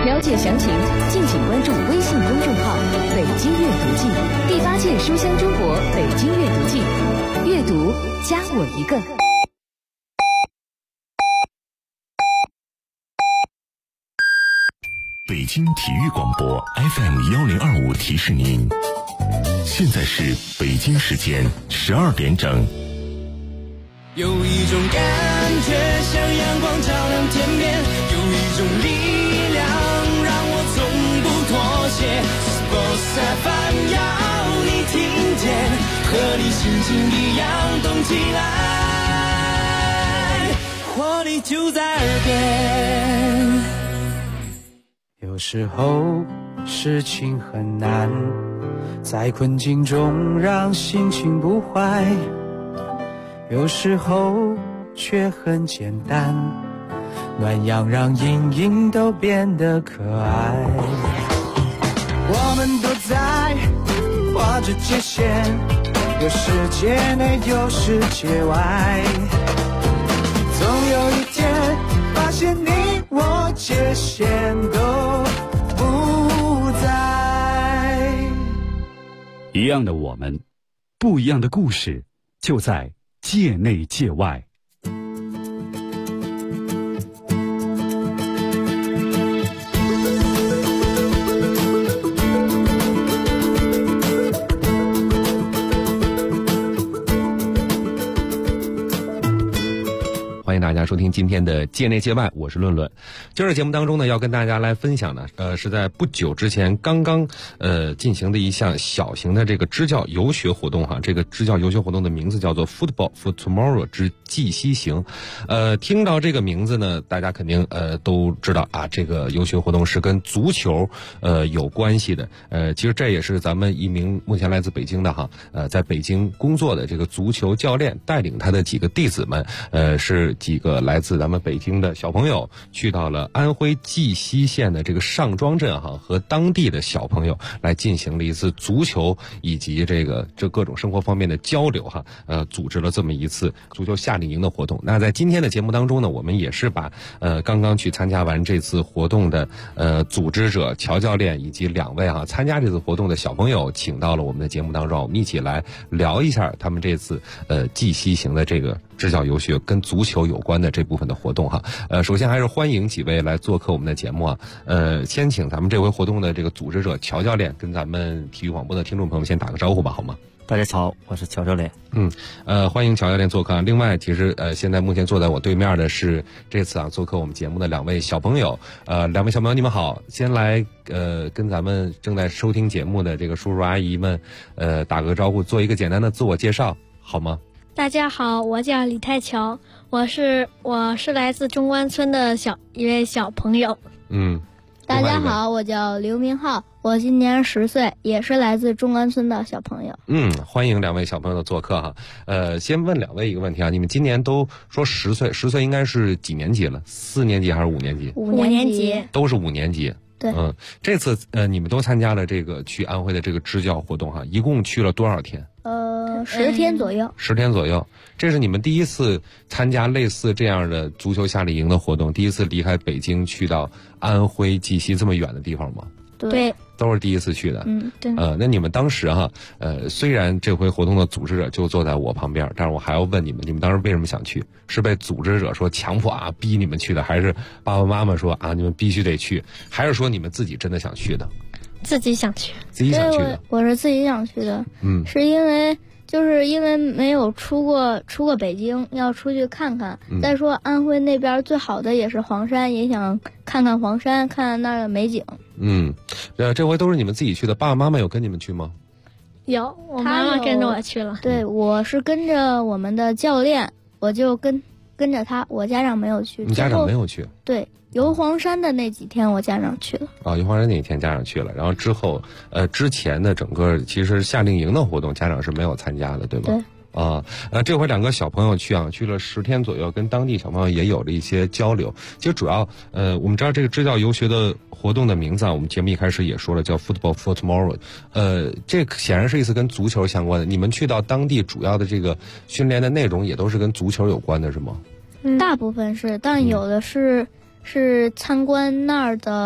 了解详情，敬请关注微信公众号“北京阅读季”第8届书香中国北京阅读季，阅读加我一个。 北京体育广播 FM1025提示您，现在是北京时间12点整。 有一种感觉像阳光照亮天边，有一种力量让我从不妥协。Sports FM 要你听见，和你心情一样动起来，活力就在耳边。 有时候事情很难，在困境中让心情不坏，有时候却很简单，暖阳让阴影都变得可爱。我们都在画着界限，有世界内有世界外，总有一天发现你我界限都不在。 一样的我们，不一样的故事，就在界内界外。 欢迎大家收听今天的界内界外，我是论论。今儿的节目当中呢，要跟大家来分享呢，是在不久之前刚刚进行的一项小型的这个支教游学活动哈。这个支教游学活动的名字叫做 Football for Tomorrow 之济西行。听到这个名字呢，大家肯定都知道啊，这个游学活动是跟足球有关系的。其实这也是咱们一名目前来自北京的哈，在北京工作的这个足球教练带领他的几个弟子们，是几个来自咱们北京的小朋友去到了安徽绩溪县的这个上庄镇哈，和当地的小朋友来进行了一次足球以及这各种生活方面的交流哈，组织了这么一次足球夏令营的活动。那在今天的节目当中呢，我们也是把刚刚去参加完这次活动的组织者乔教练以及2位参加这次活动的小朋友请到了我们的节目当中，我们一起来聊一下他们这次绩溪行的这个支教游学跟足球有关的这部分的活动哈。首先还是欢迎几位来做客我们的节目啊。先请咱们这回活动的这个组织者乔教练跟咱们体育广播的听众朋友们先打个招呼吧，好吗？ 大家好，我是乔教练。 欢迎乔教练做客。另外，其实现在目前坐在我对面的是这次做客我们节目的2位小朋友。2位小朋友你们好，先来跟咱们正在收听节目的这个叔叔阿姨们打个招呼，做一个简单的自我介绍，好吗？ 大家好，我叫李太乔，我是来自中关村的一位小朋友。 大家好，我叫刘明浩，我今年10岁，也是来自中关村的小朋友。 欢迎2位小朋友的做客哈。先问2位一个问题啊，你们今年都说10岁，10岁应该是几年级了？4年级还是5年级 ？5年级， 都是5年级。 对， 这次你们都参加了这个去安徽的这个支教活动哈，一共去了多少天 ？10天左右。 10天左右，这是你们第一次参加类似这样的足球夏令营的活动，第一次离开北京去到安徽绩溪这么远的地方吗？ 对， 都是第一次去的。 对。 那你们当时虽然这回活动的组织者就坐在我旁边，但是我还要问你们当时为什么想去？是被组织者说强迫逼你们去的，还是爸爸妈妈说你们必须得去，还是说你们自己真的想去的？ 自己想去。 自己想去的。 我是自己想去的。是因为没有出过北京，要出去看看。再说安徽那边最好的也是黄山，也想看看黄山，看看那儿的美景。 这回都是你们自己去的，爸爸妈妈有跟你们去吗？ 有，我妈妈跟着我去了。 对，我是跟着我们的教练，我就跟着他，我家长没有去。 你家长没有去？ 对。游黄山的那几天我家长去了。 游黄山那几天家长去了，然后之后之前的整个其实夏令营的活动家长是没有参加的，对吧？ 对。 这回2个小朋友去了10天左右，跟当地小朋友也有了一些交流。其实主要我们知道这个支教游学的活动的名字我们节目一开始也说了，叫 Football for Tomorrow。这显然是一次跟足球相关的。你们去到当地主要的这个训练的内容也都是跟足球有关的，是吗？ 大部分是，但有的是参观那儿的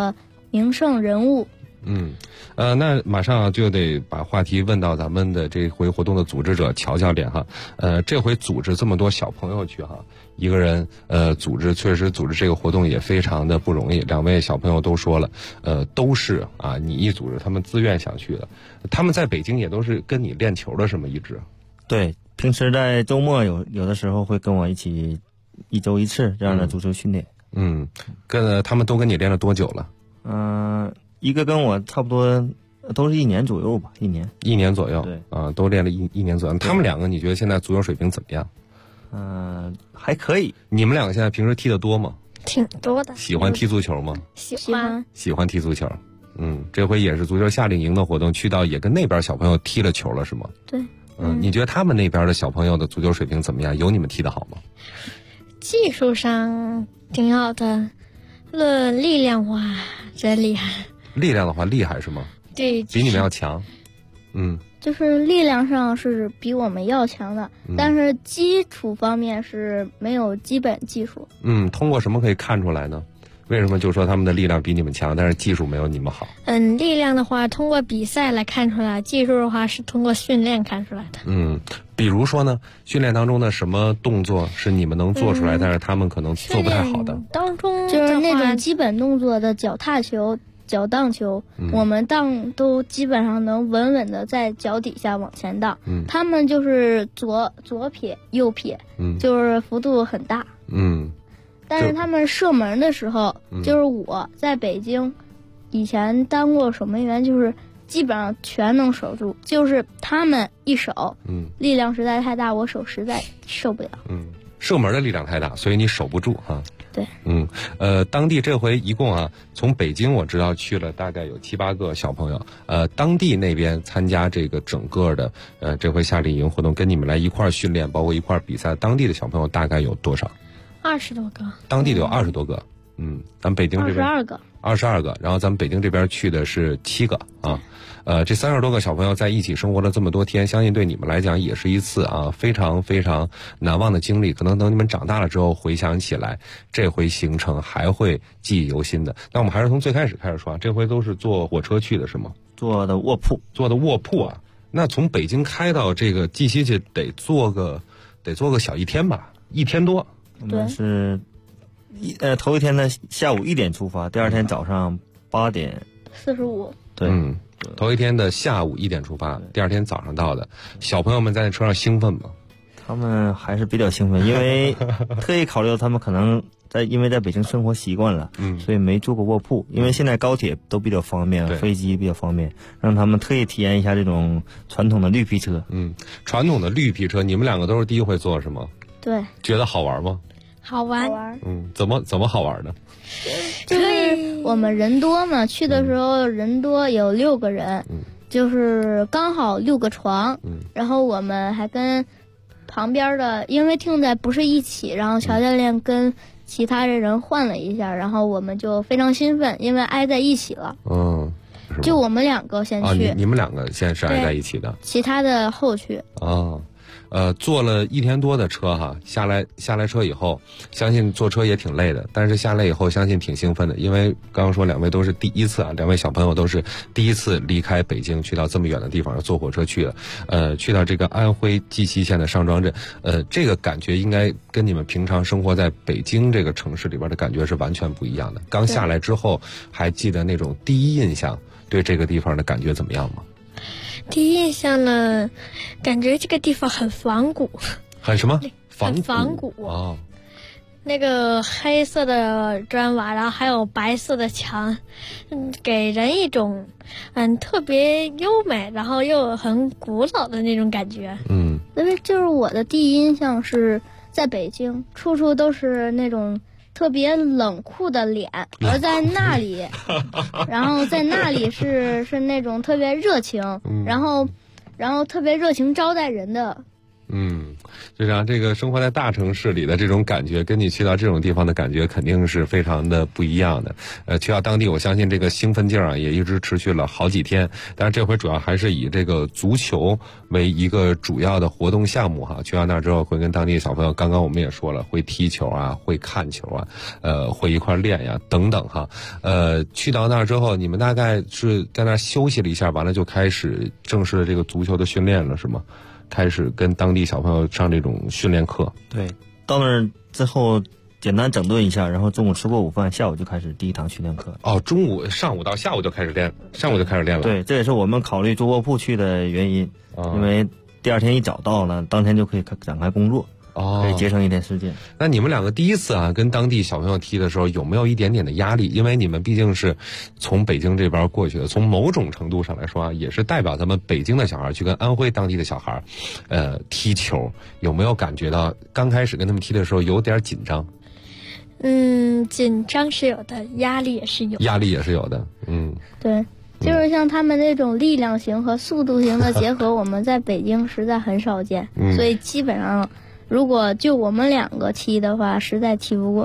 名胜人物。 那马上就得把话题问到咱们的这回活动的组织者乔教练哈。这回组织这么多小朋友去哈，一个人确实组织这个活动也非常的不容易。两位小朋友都说了，都是啊，你一组织他们自愿想去的。他们在北京也都是跟你练球的，是吗？一直？对，平时在周末有的时候会跟我一起1周1次这样的足球训练。他们都跟你练了多久了？一个跟我差不多都是1年左右吧，1年左右。对啊，都练了一年左右。他们两个你觉得现在足球水平怎么样？还可以。你们两个现在平时踢得多吗？ 挺多的。 喜欢踢足球吗？喜欢踢足球。这回也是足球夏令营的活动，去到也跟那边小朋友踢了球了，是吗？ 对。 你觉得他们那边的小朋友的足球水平怎么样？有你们踢得好吗？ 技术上挺好的，论力量哇，真厉害。 力量的话厉害是吗？ 对， 比你们要强。 就是力量上是比我们要强的，但是基础方面是没有基本技术。 通过什么可以看出来呢？为什么就说他们的力量比你们强，但是技术没有你们好？ 力量的话通过比赛来看出来，技术的话是通过训练看出来的。 比如说呢，训练当中的什么动作是你们能做出来，但是他们可能做不太好的？ 当中就是那种基本动作的脚踏球、脚荡球，我们荡都基本上能稳稳的在脚底下往前荡。他们就是左撇右撇，就是幅度很大。但是他们射门的时候，就是我在北京以前当过守门员，就是基本上全能守住，就是他们一守，力量实在太大，我手实在受不了。射门的力量太大，所以你守不住哈。对。 当地这回一共啊，从北京我知道去了大概有7、8个小朋友。当地那边参加这个整个的这回夏令营活动，跟你们来一块儿训练，包括一块儿比赛，当地的小朋友大概有多少 ？20多个。 当地的有20多个。咱北京这边22个，然后咱们北京这边去的是7个啊。这30多个小朋友在一起生活了这么多天，相信对你们来讲也是一次啊非常非常难忘的经历。可能等你们长大了之后回想起来，这回行程还会记忆犹新的。那我们还是从最开始开始说啊，这回都是坐火车去的是吗？坐的卧铺啊。那从北京开到这个绩溪去得坐个小1天吧，1天多。我们是头一天的下午1点出发，第二天早上8点 45。 对。头一天的下午1点出发，第二天早上到的。小朋友们在那车上兴奋吗？他们还是比较兴奋，因为特意考虑到他们可能因为在北京生活习惯了，所以没坐过卧铺。因为现在高铁都比较方便，飞机比较方便，让他们特意体验一下这种传统的绿皮车。传统的绿皮车，你们两个都是第一回坐是吗？ 对。 觉得好玩吗？ 好玩。 怎么好玩呢？ 就是我们人多嘛，去的时候人多，有6个人，就是刚好6个床，然后我们还跟旁边的，因为听在不是一起，然后乔教练跟其他的人换了一下，然后我们就非常兴奋，因为挨在一起了。就我们2个先去。你们2个现在是挨在一起的，其他的后去。坐了1天多的车哈，下来车以后，相信坐车也挺累的，但是下来以后相信挺兴奋的，因为刚刚说2位都是第一次啊，2位小朋友都是第一次离开北京去到这么远的地方，坐火车去的，去到这个安徽绩溪县的上庄镇，这个感觉应该跟你们平常生活在北京这个城市里边的感觉是完全不一样的。刚下来之后，还记得那种第一印象，对这个地方的感觉怎么样吗？ 第一印象呢，感觉这个地方很仿古。 很什么？ 很仿古哦。那个黑色的砖瓦，然后还有白色的墙，给人一种特别优美，然后又很古老的那种感觉。 因为就是我的第一印象是在北京，处处都是那种特别冷酷的脸，而在那里，然后在那里是那种特别热情，然后特别热情招待人的就像这个生活在大城市里的这种感觉，跟你去到这种地方的感觉肯定是非常的不一样的。去到当地，我相信这个兴奋劲儿啊，也一直持续了好几天。但是这回主要还是以这个足球为一个主要的活动项目哈。去到那儿之后，会跟当地的小朋友，刚刚我们也说了，会踢球啊，会看球啊，会一块练呀，等等哈。去到那儿之后，你们大概是在那儿休息了一下，完了就开始正式的这个足球的训练了，是吗？开始跟当地小朋友上这种训练课。 对，到那儿之后简单整顿一下，然后中午吃过午饭，下午就开始第一堂训练课。 上午到下午就开始练，上午就开始练了。 对，这也是我们考虑住卧铺去的原因，因为第二天一早到了，当天就可以展开工作。可以节省一点时间。 那你们两个第一次啊跟当地小朋友踢的时候，有没有一点点的压力？因为你们毕竟是从北京这边过去的，从某种程度上来说啊，也是代表咱们北京的小孩去跟安徽当地的小孩踢球，有没有感觉到刚开始跟他们踢的时候有点紧张？ 紧张是有的，压力也是有的。 压力也是有的， 对，就是像他们那种力量型和速度型的结合，我们在北京实在很少见，所以基本上如果就我们两个踢的话，实在踢不过。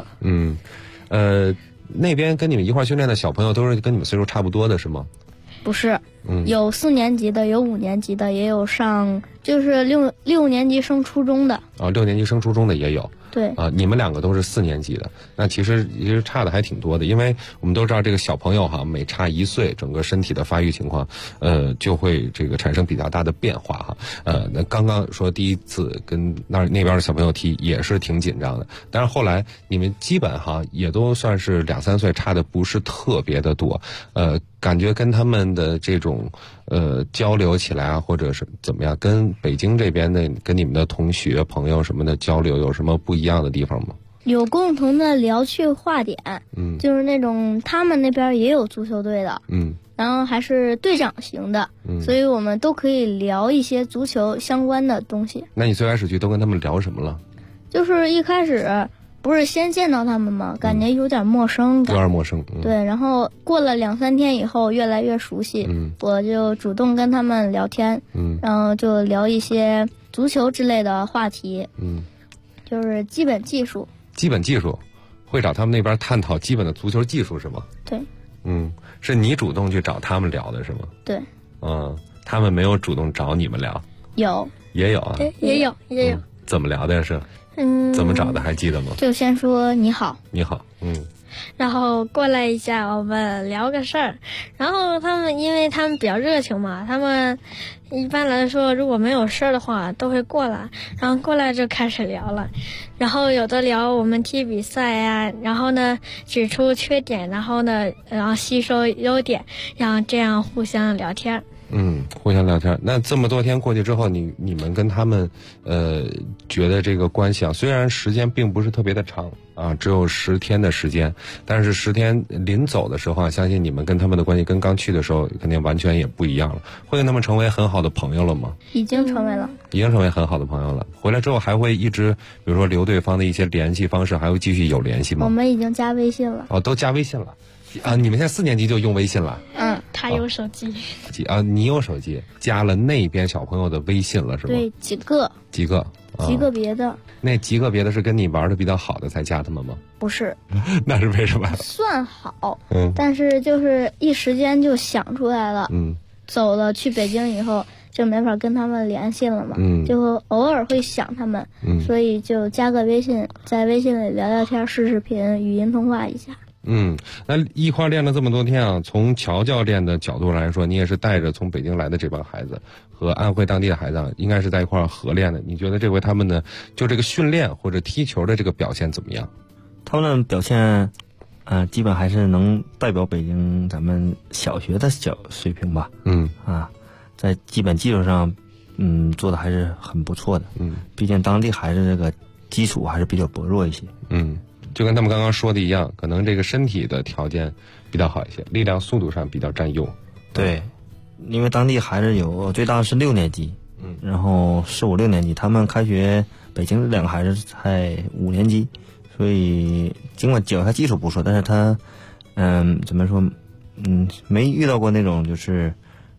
那边跟你们一块训练的小朋友都是跟你们岁数差不多的是吗？ 不是，有4年级的，有5年级的，也有上就是六年级升初中的。 6年级升初中的也有。 对你们两个都是4年级的，那其实差的还挺多的，因为我们都知道这个小朋友哈，每差1岁，整个身体的发育情况，就会这个产生比较大的变化哈。那刚刚说第一次跟那边的小朋友踢也是挺紧张的，但是后来你们基本哈也都算是2、3岁，差的不是特别的多，感觉跟他们的这种交流起来啊，或者是怎么样，跟北京这边的跟你们的同学朋友什么的交流有什么不一样的地方吗？ 有共同的聊趣话点，就是那种他们那边也有足球队的，然后还是队长型的，所以我们都可以聊一些足球相关的东西。 那你最开始去都跟他们聊什么了？ 就是一开始不是先见到他们吗？感觉有点陌生感， 有点陌生。 对，然后过了2、3天以后，越来越熟悉，我就主动跟他们聊天，然后就聊一些足球之类的话题，就是基本技术。基本技术， 会找他们那边探讨基本的足球技术是吗？ 对。 是你主动去找他们聊的是吗？ 对。 他们没有主动找你们聊？ 有。 也有啊？ 也有。 怎么聊的是？怎么找的还记得吗？ 就先说你好。 你好。 然后过来一下，我们聊个事儿。然后因为他们比较热情嘛，他们一般来说如果没有事儿的话都会过来，然后过来就开始聊了。然后有的聊我们踢比赛呀，然后呢指出缺点，然后吸收优点，然后这样互相聊天。 互相聊天。那这么多天过去之后，你们跟他们觉得这个关系啊，虽然时间并不是特别的长啊，只有10天的时间，但是10天临走的时候啊，相信你们跟他们的关系跟刚去的时候肯定完全也不一样了。会跟他们成为很好的朋友了吗？ 已经成为了。已经成为很好的朋友了。回来之后还会一直比如说留对方的一些联系方式，还会继续有联系吗？ 我们已经加微信了。 都加微信了啊！你们现在4年级就用微信了？ 他有手机你有手机，加了那边小朋友的微信了是吗？ 对，几个别的。 那极个别的是跟你玩的比较好的才加他们吗？ 不是。 那是为什么？ 算好，但是就是一时间就想出来了，走了去北京以后就没法跟他们联系了嘛，就偶尔会想他们，所以就加个微信，在微信里聊聊天、视视频、语音通话一下。 那一块练了这么多天啊，从乔教练的角度来说，你也是带着从北京来的这帮孩子和安徽当地的孩子，应该是在一块合练的。你觉得这回他们的就这个训练或者踢球的这个表现怎么样？ 他们的表现，基本还是能代表北京咱们小学的水平吧。在基本技术上，做的还是很不错的。毕竟当地孩子这个基础还是比较薄弱一些。 就跟他们刚刚说的一样，可能这个身体的条件比较好一些，力量速度上比较占优。 对，因为当地孩子最大是6年级，然后4、5、6年级，他们开学，北京这2个孩子才5年级，所以尽管脚下基础不错，但是他，怎么说，没遇到过那种就是，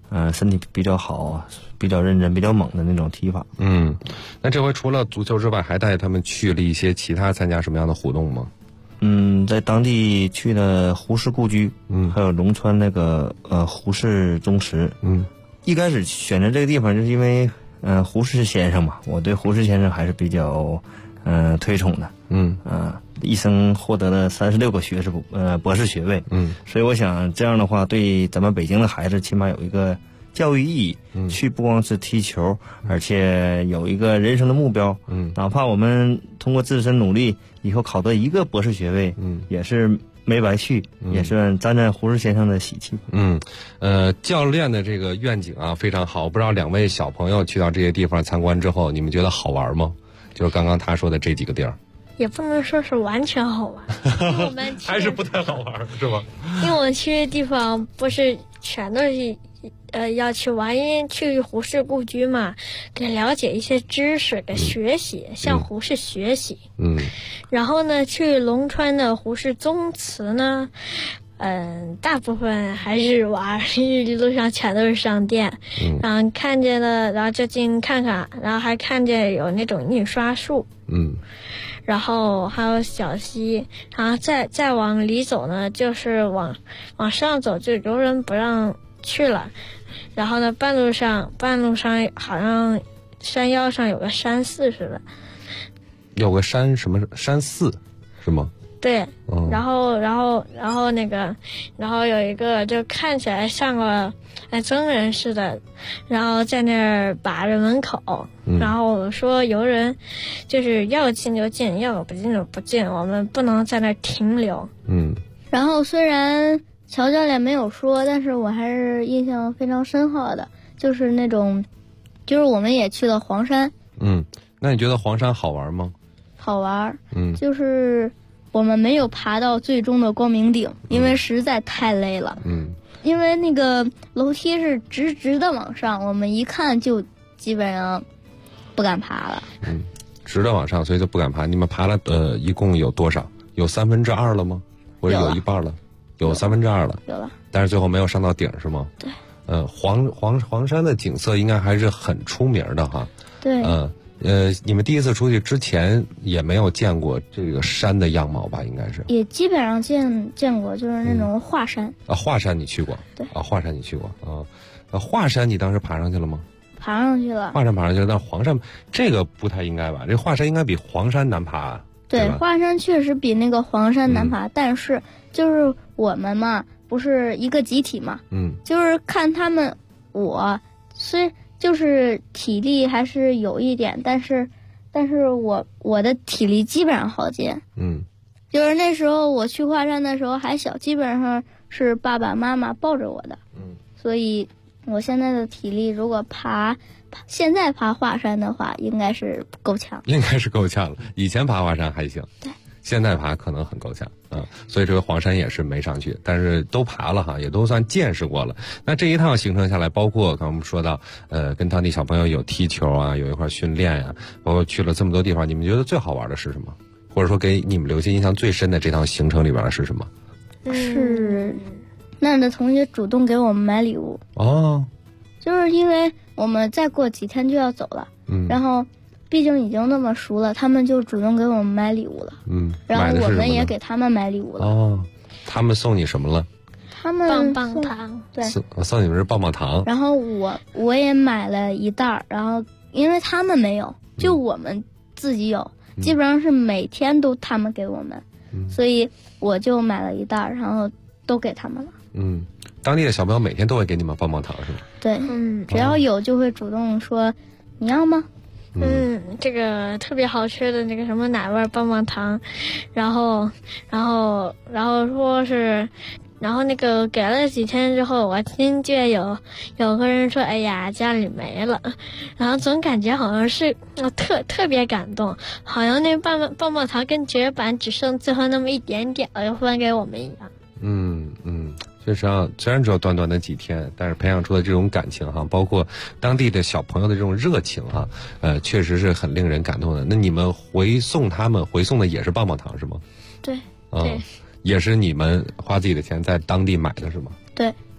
身体比较好，比较认真，比较猛的那种踢法。 那这回除了足球之外，还带他们去了一些其他参加什么样的活动吗？ 在当地去的胡氏故居，还有龙川那个胡氏宗祠。一开始选择这个地方就是因为胡适先生嘛，我对胡适先生还是比较推崇的。一生获得了36个博士学位。所以我想这样的话，对咱们北京的孩子起码有一个教育意义。去不光是踢球，而且有一个人生的目标。哪怕我们通过自身努力，以后考得一个博士学位，也是没白去，也算沾沾胡适先生的喜气。 教练的这个愿景啊非常好，不知道2位小朋友去到这些地方参观之后，你们觉得好玩吗？就是刚刚他说的这几个地儿。 也不能说是完全好玩，因为我们还是不太好玩，是吧？ 因为我们去的地方不是全都是要去玩，因为去胡适故居嘛，给了解一些知识，给学习，向胡适学习。然后呢，去龙川的胡适宗祠呢，大部分还是玩，一路上全都是商店。然后看见了，然后就进看看，然后还看见有那种印刷术。然后还有小溪，然后再往里走呢，就是往上走，就游人不让去了。然后呢，半路上好像山腰上有个山寺似的， 有个山什么山寺是吗？ 对。然后那个，然后有一个就看起来像个僧人似的，然后在那儿把着门口。然后说游人就是要进就进，要不进就不进，我们不能在那儿停留。 然后虽然乔教练没有说，但是我还是印象非常深刻的，就是那种，就是我们也去了黄山。 那你觉得黄山好玩吗？ 好玩。就是我们没有爬到最终的光明顶，因为实在太累了。因为那个楼梯是直直的往上，我们一看就基本上不敢爬了。 直的往上，所以就不敢爬。你们爬了一共有多少？有2/3了吗？或者有一半了？有2/3了。 有了。 但是最后没有上到顶是吗？ 对。 黄山的景色应该还是很出名的哈。 对。 你们第一次出去之前也没有见过这个山的样貌吧？应该是。 也基本上见过，就是那种华山。 华山你去过？ 对。 华山你去过啊？华山你当时爬上去了吗？ 爬上去了。 华山爬上去了，但黄山这个不太应该吧？这华山应该比黄山难爬啊。 对，华山确实比那个黄山难爬，但是就是我们嘛，不是一个集体嘛，就是看他们，虽就是体力还是有一点，但是我的体力基本上好进。就是那时候我去华山的时候还小，基本上是爸爸妈妈抱着我的。所以我现在的体力如果现在爬华山的话，应该是够呛。 应该是够呛了。以前爬华山还行， 对， 现在爬可能很够呛。所以这个黄山也是没上去，但是都爬了哈，也都算见识过了。那这一趟行程下来，包括刚刚我们说到，跟当地小朋友有踢球啊，有一块训练呀，包括去了这么多地方，你们觉得最好玩的是什么？或者说给你们留下印象最深的这趟行程里边是什么？ 是那儿的同学主动给我们买礼物。就是因为我们再过几天就要走了，然后毕竟已经那么熟了，他们就主动给我们买礼物了。然后我们也给他们买礼物了。 他们送你什么了？ 他们棒棒糖。 对， 送你们是棒棒糖。 然后我也买了一袋，然后因为他们没有，就我们自己有，基本上是每天都他们给我们，所以我就买了一袋，然后都给他们了。 当地的小朋友每天都会给你们棒棒糖是吗？ 对，只要有就会主动说你要吗？ 这个特别好吃的那个什么奶味棒棒糖，然后说是，然后那个给了几天之后，我听见有个人说，哎呀，家里没了，然后总感觉好像是特别感动，好像那棒棒糖跟绝版只剩最后那么一点点要分给我们一样。 确实啊，虽然只有短短的几天，但是培养出的这种感情哈，包括当地的小朋友的这种热情哈，确实是很令人感动的。那你们回送的也是棒棒糖是吗？ 对， 也是你们花自己的钱在当地买的是吗？ 对。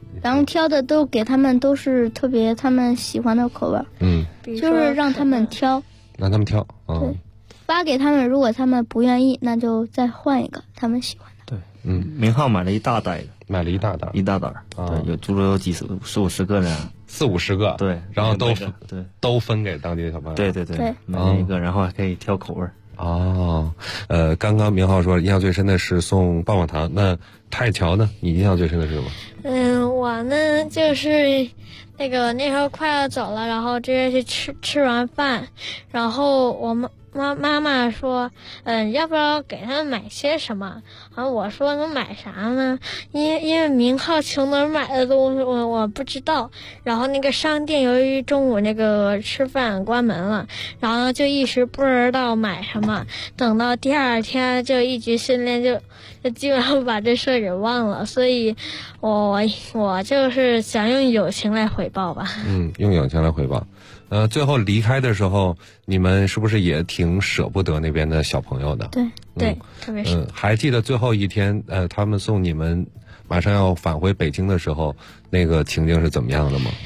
然后挑的都给他们都是特别他们喜欢的口味，就是让他们挑，对，发给他们，如果他们不愿意，那就再换一个他们喜欢的。 对，明浩买了一大袋的， 买了一大袋， 对，有足足有40-50个人 ，40-50个， 对， 然后都分给当地的小朋友， 对，买了一个，然后还可以挑口味。 刚刚明浩说印象最深的是送棒棒糖，那泰乔呢？你印象最深的是什么？ 我呢就是那时候快要走了，然后直接去吃完饭，然后我妈妈说，要不要给他们买些什么？然后我说能买啥呢？因为明浩从哪儿买的东西我不知道。然后那个商店由于中午吃饭关门了，然后就一时不知道买什么。等到第二天就一局训练就基本上把这事儿给忘了，所以我就是想用友情来回报吧。 用友情来回报。最后离开的时候，你们是不是也挺舍不得那边的小朋友的？ 对，特别是。 还记得最后一天，他们送你们马上要返回北京的时候，那个情境是怎么样的吗？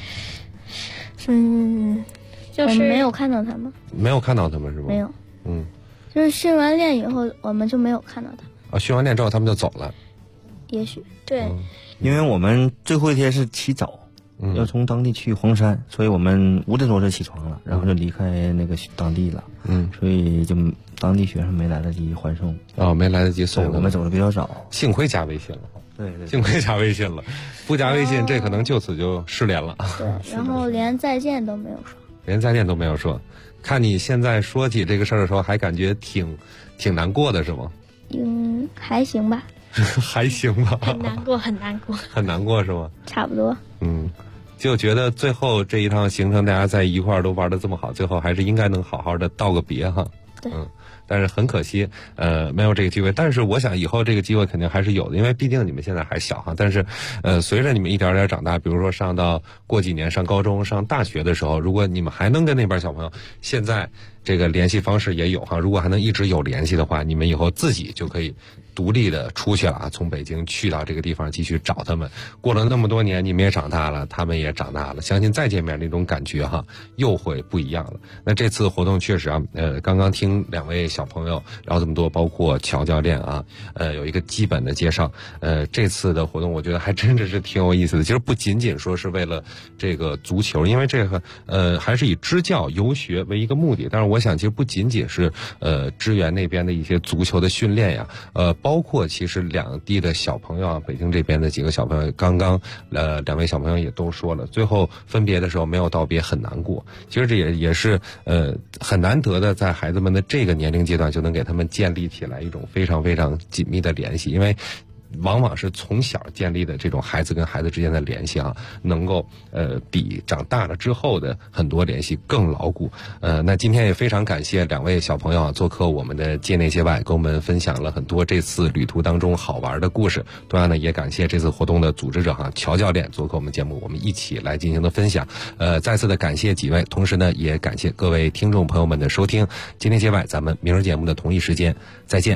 就是没有看到他们。 没有看到他们是吗？ 没有。就是训完练以后，我们就没有看到他们。 训完练之后他们就走了。 也许对， 因为我们最后一天是起早。要从当地去黄山，所以我们5点多就起床了，然后就离开那个当地了。所以就当地学生没来得及欢送。 没来得及送。 我们走的比较早， 幸亏加微信了。 对， 幸亏加微信了，不加微信这可能就此就失联了。 对，然后连再见都没有说。 看你现在说起这个事儿的时候，还感觉挺难过的是吗？ 还行吧。 还行吧。 很难过。 很难过是吗？ 差不多。 就觉得最后这一趟行程大家在一块儿都玩得这么好，最后还是应该能好好的道个别哈。 对。 但是很可惜，没有这个机会。但是我想以后这个机会肯定还是有的，因为毕竟你们现在还小哈。但是，随着你们一点点长大，比如说上到过几年上高中、上大学的时候，如果你们还能跟那边小朋友，现在这个联系方式也有哈。如果还能一直有联系的话，你们以后自己就可以独立的出去了啊，从北京去到这个地方继续找他们。过了那么多年，你们也长大了，他们也长大了，相信再见面那种感觉哈，又会不一样了。那这次活动确实啊，刚刚听2位小朋友聊这么多，包括乔教练啊，有一个基本的介绍。这次的活动我觉得还真的是挺有意思的。其实不仅仅说是为了这个足球，因为这个还是以支教游学为一个目的。但是我想其实不仅仅是支援那边的一些足球的训练呀，包括其实两地的小朋友啊，北京这边的几个小朋友，刚刚2位小朋友也都说了，最后分别的时候没有道别很难过。其实这也是很难得的，在孩子们的这个年龄阶段就能给他们建立起来一种非常非常紧密的联系，因为往往是从小建立的这种孩子跟孩子之间的联系啊，能够比长大了之后的很多联系更牢固。那今天也非常感谢2位小朋友啊做客我们的界内界外，跟我们分享了很多这次旅途当中好玩的故事。同样呢，也感谢这次活动的组织者哈乔教练做客我们节目，我们一起来进行的分享。再次的感谢几位，同时呢也感谢各位听众朋友们的收听。界内界外，咱们明日节目的同一时间再见。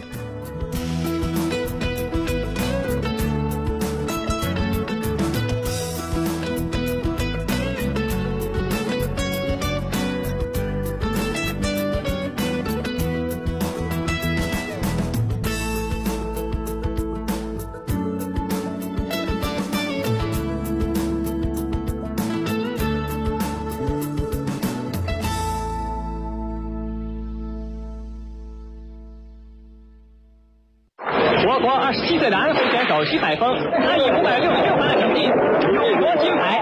27岁的安徽选手徐百峰，他以566分的成绩勇夺金牌。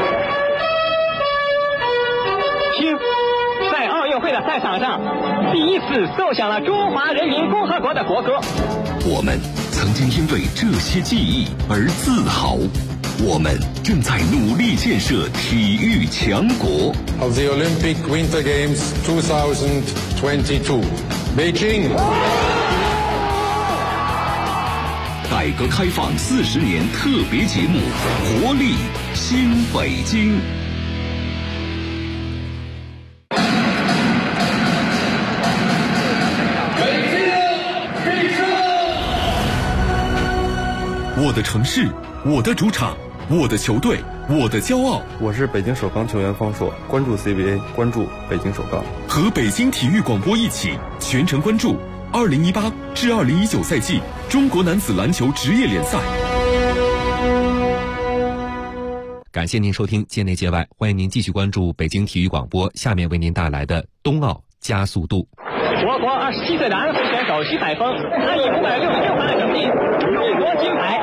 听，在奥运会的赛场上，第一次奏响了中华人民共和国的国歌。 我们曾经因为这些记忆而自豪，我们正在努力建设体育强国。 Of the Olympic Winter Games 2022, Beijing。 改革开放40年特别节目，活力新北京。我的城市，我的主场， 我的球队，我的骄傲。 我是北京首钢球员方硕，关注 CBA， 关注北京首钢。 和北京体育广播一起全程关注2018至2019赛季中国男子篮球职业联赛。 感谢您收听界内界外，欢迎您继续关注北京体育广播，下面为您带来的冬奥加速度。 我国27岁的安徽选手徐海峰，他以566分的成绩荣获金牌。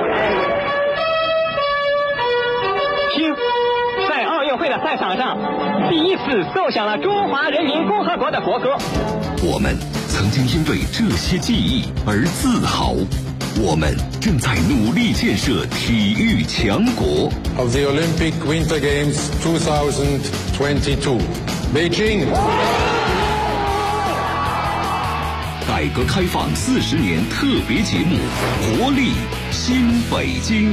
听，在奥运会的赛场上，第一次奏响了中华人民共和国的国歌。 我们曾经因为这些记忆而自豪。我们正在努力建设体育强国。 Of the Olympic Winter Games 2022, Beijing. 改革开放40年特别节目，活力新北京。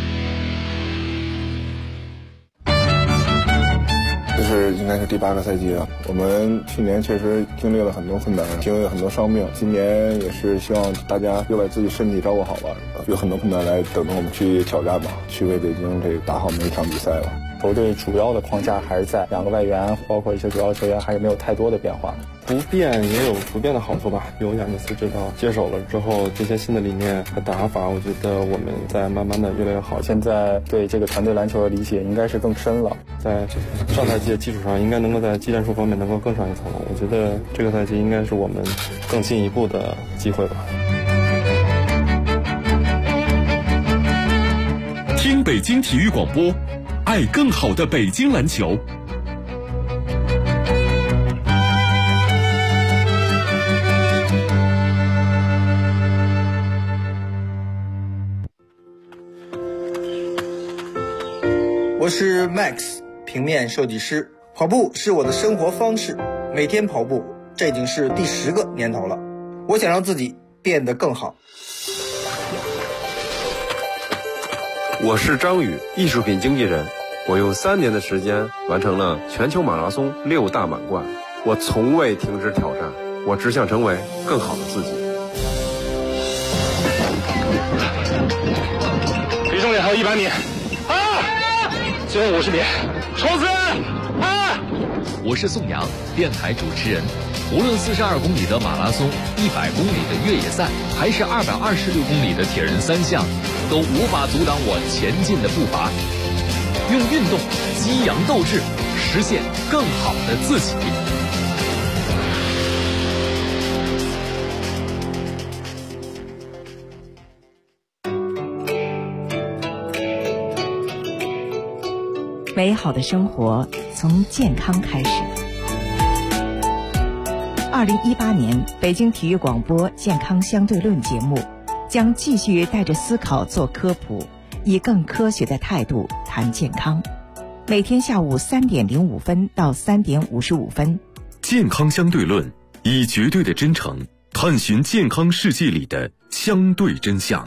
这是应该是第8个赛季了。我们去年确实经历了很多困难，经历了很多伤病。今年也是希望大家又把自己身体照顾好吧，有很多困难来等着我们去挑战吧，去为北京这打好每一场比赛吧。 球队主要的框架还是在2个外援，包括一些主要球员还是没有太多的变化。 不变也有不变的好处吧。有亚尼斯指导接手了之后，这些新的理念和打法，我觉得我们在慢慢的越来越好。 现在对这个团队篮球的理解应该是更深了， 在上赛季的基础上，应该能够在技战术方面能够更上一层楼。我觉得这个赛季应该是我们更进一步的机会吧。 听北京体育广播，爱更好的北京篮球。 我是 Max， 平面设计师。跑步是我的生活方式，每天跑步，这已经是第10个年头了。我想让自己变得更好。 我是张宇，艺术品经纪人。我用3年的时间完成了全球马拉松6大满贯。我从未停止挑战，我只想成为更好的自己。 离终点还有100米。最后50米，冲刺！ 我是宋阳，电台主持人。无论42公里的马拉松、100公里的越野赛，还是226公里的铁人3项，都无法阻挡我前进的步伐。用运动激扬斗志，实现更好的自己。 美好的生活从健康开始。2018年北京体育广播健康相对论节目将继续带着思考做科普，以更科学的态度谈健康。每天下午3点05分到3点55分。 健康相对论，以绝对的真诚探寻健康世界里的相对真相。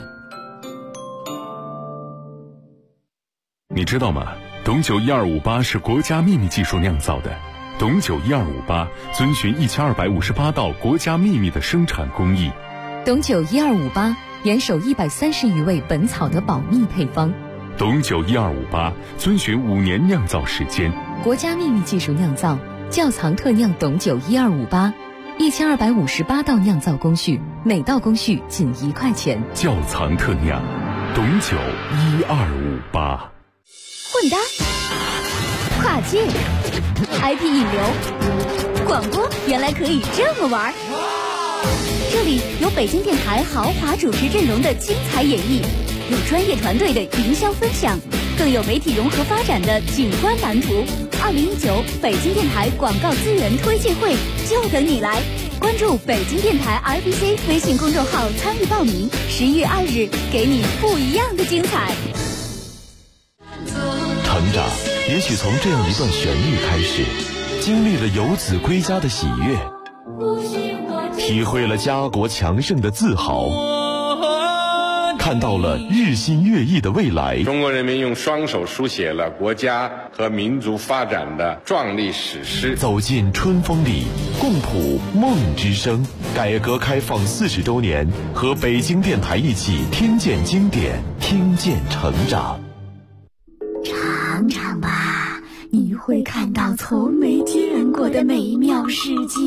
你知道吗？董酒1258是国家秘密技术酿造的。董酒1258遵循1258道国家秘密的生产工艺。 董酒1258严守130余味本草的保密配方。 董酒1258遵循5年酿造时间， 国家秘密技术酿造，窖藏特酿董酒1258，1258道酿造工序，每道工序仅1块钱。 窖藏特酿，董酒1258。 混搭、跨界、IP 引流、广播，原来可以这么玩。这里有北京电台豪华主持阵容的精彩演绎，有专业团队的营销分享，更有媒体融合发展的景观蓝图。2019北京电台广告资源推介会就等你来！关注北京电台 RBC 微信公众号参与报名，11月2日给你不一样的精彩。 成长也许从这样一段旋律开始，经历了游子归家的喜悦，体会了家国强盛的自豪，看到了日新月异的未来。 中国人民用双手书写了国家和民族发展的壮丽史诗。 走进春风里，共谱梦之声。改革开放40周年，和北京电台一起听见经典，听见成长。 会看到从没见过的美妙世界。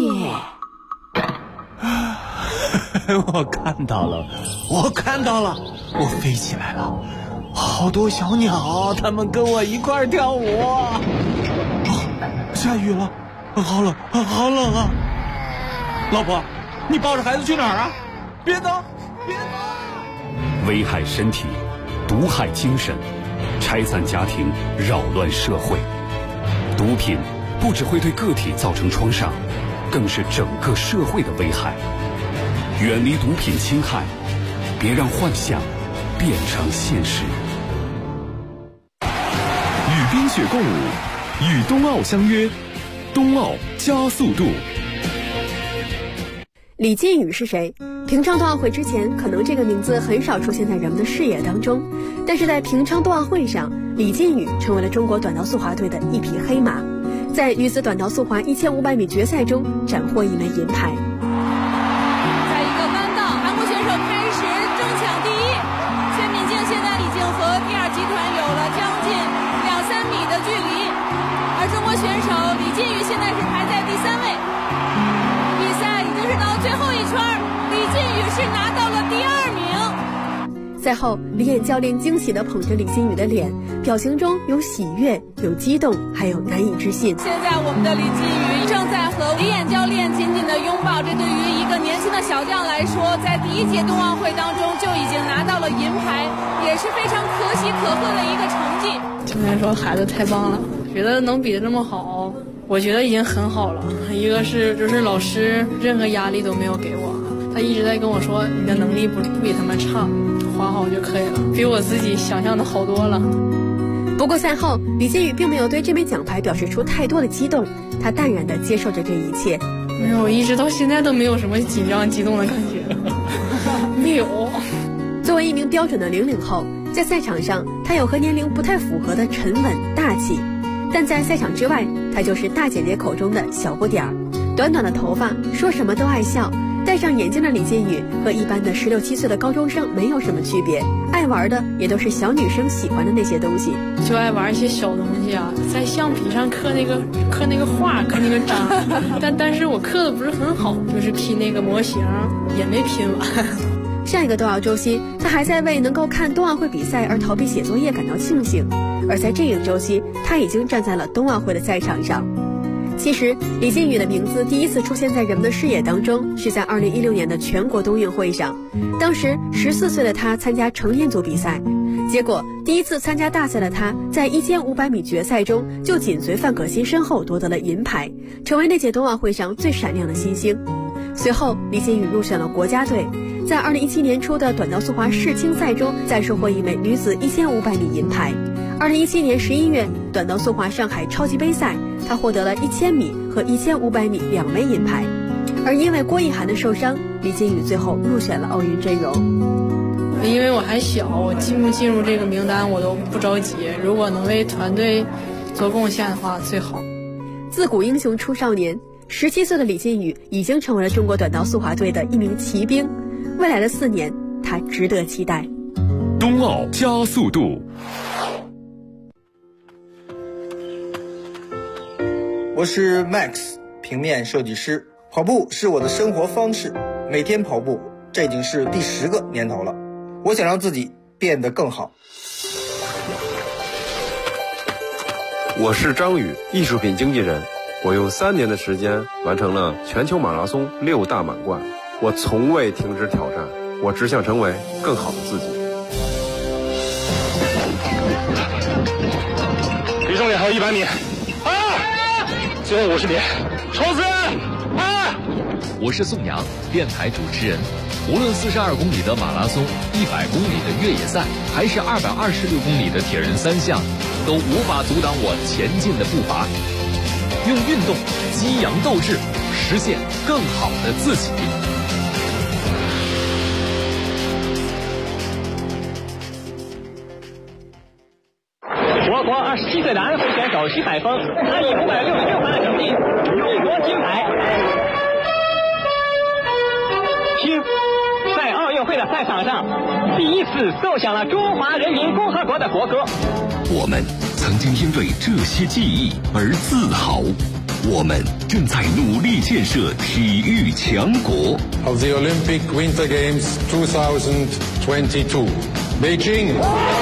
我看到了，我飞起来了，好多小鸟，它们跟我一块跳舞。下雨了，好冷啊！老婆，你抱着孩子去哪儿啊？别走！ 危害身体，毒害精神，拆散家庭，扰乱社会。毒品不只会对个体造成创伤，更是整个社会的危害。远离毒品侵害，别让幻想变成现实。 与冰雪共舞，与冬奥相约，冬奥加速度。 李金羽是谁？平昌冬奥会之前，可能这个名字很少出现在人们的视野当中，但是在平昌冬奥会上，李金羽成为了中国短道速滑队的一匹黑马，在女子短道速滑1500米决赛中斩获一枚银牌。 在一个弯道，韩国选手开始争抢第一，薛敏静现在已经和第二集团有了将近2-3米的距离，而中国选手李金羽现在是排在第3位。比赛已经是到最后一圈，李金羽是拿到了第2名。 赛后，李岩教练惊喜地捧着李金羽的脸，表情中有喜悦，有激动，还有难以置信。 现在我们的李金羽正在和李岩教练紧紧地拥抱，这对于一个年轻的小将来说，在第1届冬奥会当中就已经拿到了银牌，也是非常可喜可贺的一个成绩。 教练说孩子太棒了，觉得能比得这么好，我觉得已经很好了。一个是就是老师任何压力都没有给我，他一直在跟我说你的能力不比他们差，滑好就可以了，比我自己想象的好多了。 不过赛后，李金羽并没有对这枚奖牌表示出太多的激动，他淡然地接受着这一切。 没有，我一直到现在都没有什么紧张激动的感觉，没有。 作为一名标准的00后，在赛场上他有和年龄不太符合的沉稳大气，但在赛场之外，他就是大姐姐口中的小不点儿。短短的头发，说什么都爱笑，戴上眼镜的李金羽和一般的16、17岁的高中生没有什么区别，爱玩的也都是小女生喜欢的那些东西， 就爱玩一些小东西啊，在橡皮上刻那个画，刻那个章，但是我刻的不是很好，就是拼那个模型也没拼完。 上一个冬奥周期，他还在为能够看冬奥会比赛而逃避写作业感到庆幸，而在这个周期，他已经站在了冬奥会的赛场上。其实，李金羽的名字第一次出现在人们的视野当中，是在2016年的全国冬运会上。当时14岁的他参加成年组比赛，结果第一次参加大赛的他，在1500米决赛中就紧随范可新身后夺得了银牌，成为那届冬奥会上最闪亮的新星。随后，李金羽入选了国家队，在2017年初的短道速滑世青赛中，再收获一枚女子1500米银牌。2017年11月，短道速滑上海超级杯赛，他获得了1000米和1500米2枚银牌。而因为郭奕涵的受伤，李金羽最后入选了奥运阵容。 因为我还小，我进不进入这个名单我都不着急，如果能为团队做贡献的话最好。 自古英雄出少年，17岁的李金羽已经成为了中国短道速滑队的一名骑兵，未来的4年，他值得期待。 冬奥加速度。 我是 Max， 平面设计师。跑步是我的生活方式，每天跑步，这已经是第10个年头了。我想让自己变得更好。 我是张宇，艺术品经纪人。我用3年的时间完成了全球马拉松6大满贯。我从未停止挑战，我只想成为更好的自己。 离终点还有100米。最后50米，冲刺！ 我是宋阳，电台主持人。无论42公里的马拉松、100公里的越野赛，还是226公里的铁人3项，都无法阻挡我前进的步伐。用运动激扬斗志，实现更好的自己。 我国27岁的安徽选手徐海峰，他以566分的成绩勇夺金牌。听，在奥运会的赛场上，第一次奏响了中华人民共和国的国歌。 我们曾经因为这些记忆而自豪。我们正在努力建设体育强国。 Of the Olympic Winter Games 2022, Beijing.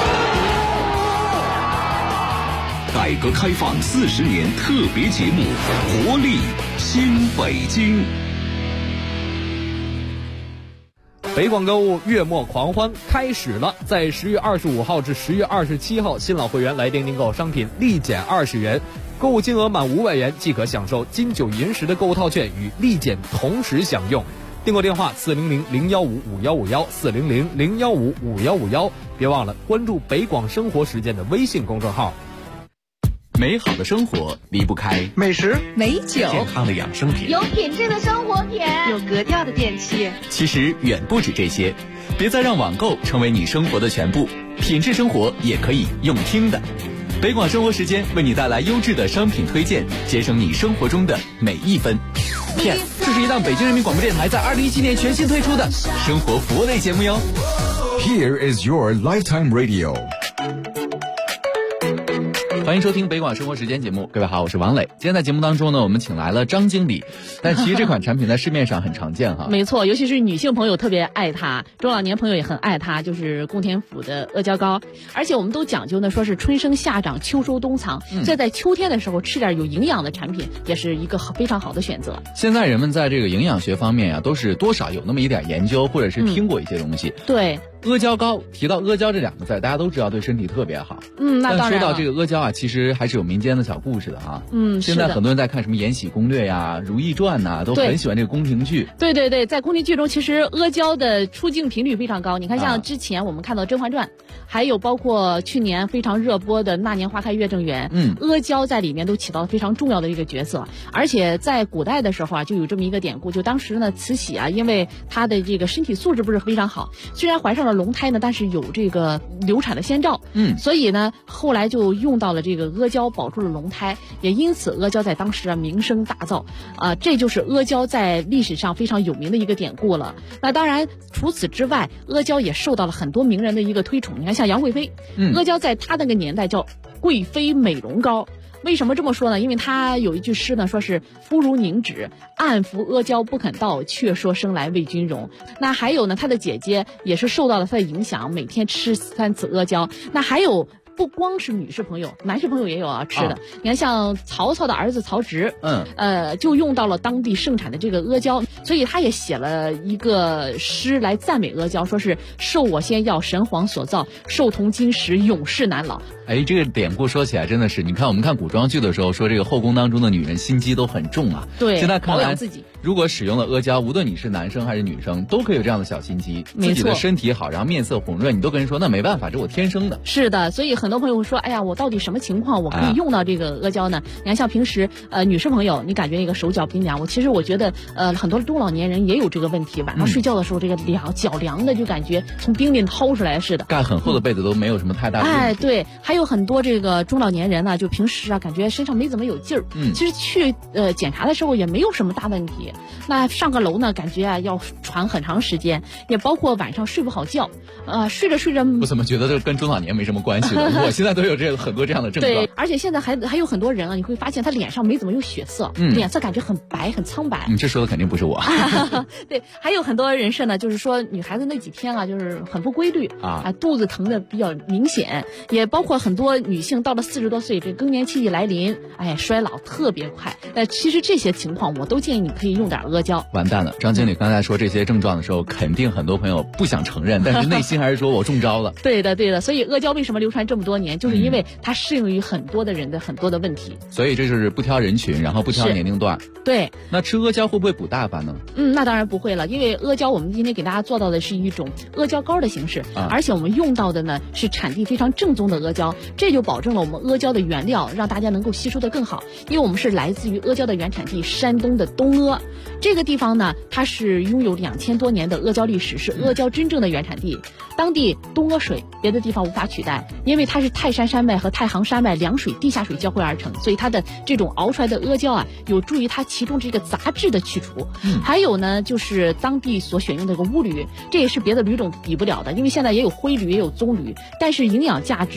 改革开放40年特别节目《活力新北京》。 北广购物月末狂欢开始了，在10月25号至10月27号，新老会员来电订购商品立减20元，购物金额满500元即可享受金九银十的购物套券与立减同时享用。订购电话400-015-5151，400-015-5151，别忘了关注北广生活实践的微信公众号。 美好的生活离不开美食、 美酒、健康的养生品， 有品质的生活品，有格调的电器。 其实远不止这些，别再让网购成为你生活的全部，品质生活也可以用听的。北广生活时间为你带来优质的商品推荐，节省你生活中的每一分。这是一档北京人民广播电台在2017年全新推出的生活服务类节目哟。 Here is your lifetime radio。 欢迎收听北广生活时间节目，各位好，我是王磊。今天在节目当中呢，我们请来了张经理，但其实这款产品在市面上很常见哈。 没错，尤其是女性朋友特别爱它，中老年朋友也很爱它，就是供田府的阿胶糕。而且我们都讲究呢，说是春生夏长，秋收冬藏，所以在秋天的时候吃点有营养的产品，也是一个非常好的选择。 现在人们在这个营养学方面啊，都是多少有那么一点研究，或者是听过一些东西。 对。 阿胶糕，提到阿胶这2个字，大家都知道对身体特别好。 那当然。 但说到这个阿胶啊，其实还是有民间的小故事的哈。现在很多人在看什么《延禧攻略》呀、《如懿传》呐，都很喜欢这个宫廷剧。 对对对，在宫廷剧中，其实阿胶的出镜频率非常高。你看，像之前我们看到《甄嬛传》，还有包括去年非常热播的《那年花开月正圆》，阿胶在里面都起到了非常重要的一个角色。而且在古代的时候啊，就有这么一个典故，就当时呢，慈禧啊，因为她的这个身体素质不是非常好，虽然怀上了龙胎呢，但是有这个流产的先兆，所以呢，后来就用到了这个阿胶保住了龙胎，也因此阿胶在当时啊名声大噪，这就是阿胶在历史上非常有名的一个典故了。那当然，除此之外，阿胶也受到了很多名人的一个推崇。你看，像杨贵妃，阿胶在她那个年代叫贵妃美容膏。为什么这么说呢？因为他有一句诗呢，说是肤如凝脂，暗服阿胶不肯到，却说生来为君容。那还有呢，他的姐姐也是受到了他的影响，每天吃3次阿胶。那还有不光是女士朋友，男士朋友也有吃的。你看，像曹操的儿子曹植，就用到了当地盛产的这个阿胶，所以他也写了一个诗来赞美阿胶，说是受我仙药，神皇所造，寿同金石，永世难老。 这个典故说起来真的是，你看我们看古装剧的时候说，这个后宫当中的女人心机都很重啊。 对， 现在看来自己如果使用了阿胶，无论你是男生还是女生，都可以有这样的小心机，自己的身体好，然后面色红润，你都跟人说那没办法，这我天生的。 是的，所以很多朋友会说，哎呀，我到底什么情况我可以用到这个阿胶呢？你看，像平时女士朋友，你感觉一个手脚冰凉，其实我觉得很多中老年人也有这个问题，晚上睡觉的时候这个脚凉的，就感觉从冰里掏出来似的， 盖很厚的被子都没有什么太大的问题。 对，还有很多这个中老年人呢，就平时啊感觉身上没怎么有劲儿，其实去检查的时候也没有什么大问题。那上个楼呢，感觉啊要喘很长时间，也包括晚上睡不好觉，睡着睡着。 我怎么觉得这跟中老年没什么关系了？我现在都有很多这样的症状。 对，而且现在还有很多人啊，你会发现他脸上没怎么有血色，脸色感觉很白很苍白。 你这说的肯定不是我。 对，还有很多人士呢，就是说女孩子那几天啊，就是很不规律肚子疼的比较明显，也包括很多女性到了40多岁，这更年期一来临，衰老特别快。其实这些情况我都建议你可以用点阿胶。 完蛋了，张经理刚才说这些症状的时候，肯定很多朋友不想承认，但是内心还是说我中招了。 对的，所以阿胶为什么流传这么多年，就是因为它适应于很多的人的很多的问题。 所以这就是不挑人群，然后不挑年龄段。 对。 那吃阿胶会不会补大发呢？ 那当然不会了，因为阿胶我们今天给大家做到的是一种阿胶膏的形式，而且我们用到的呢是产地非常正宗的阿胶，这就保证了我们阿胶的原料让大家能够吸收的更好。因为我们是来自于阿胶的原产地山东的东阿，这个地方呢，它是拥有2000多年的阿胶历史，是阿胶真正的原产地。当地东阿水别的地方无法取代，因为它是泰山山脉和太行山脉两水地下水交汇而成，所以它的这种熬出来的阿胶啊，有助于它其中这个杂质的去除。还有呢，就是当地所选用的这个乌驴，这也是别的驴种比不了的，因为现在也有灰驴也有棕驴，但是营养价值非常高。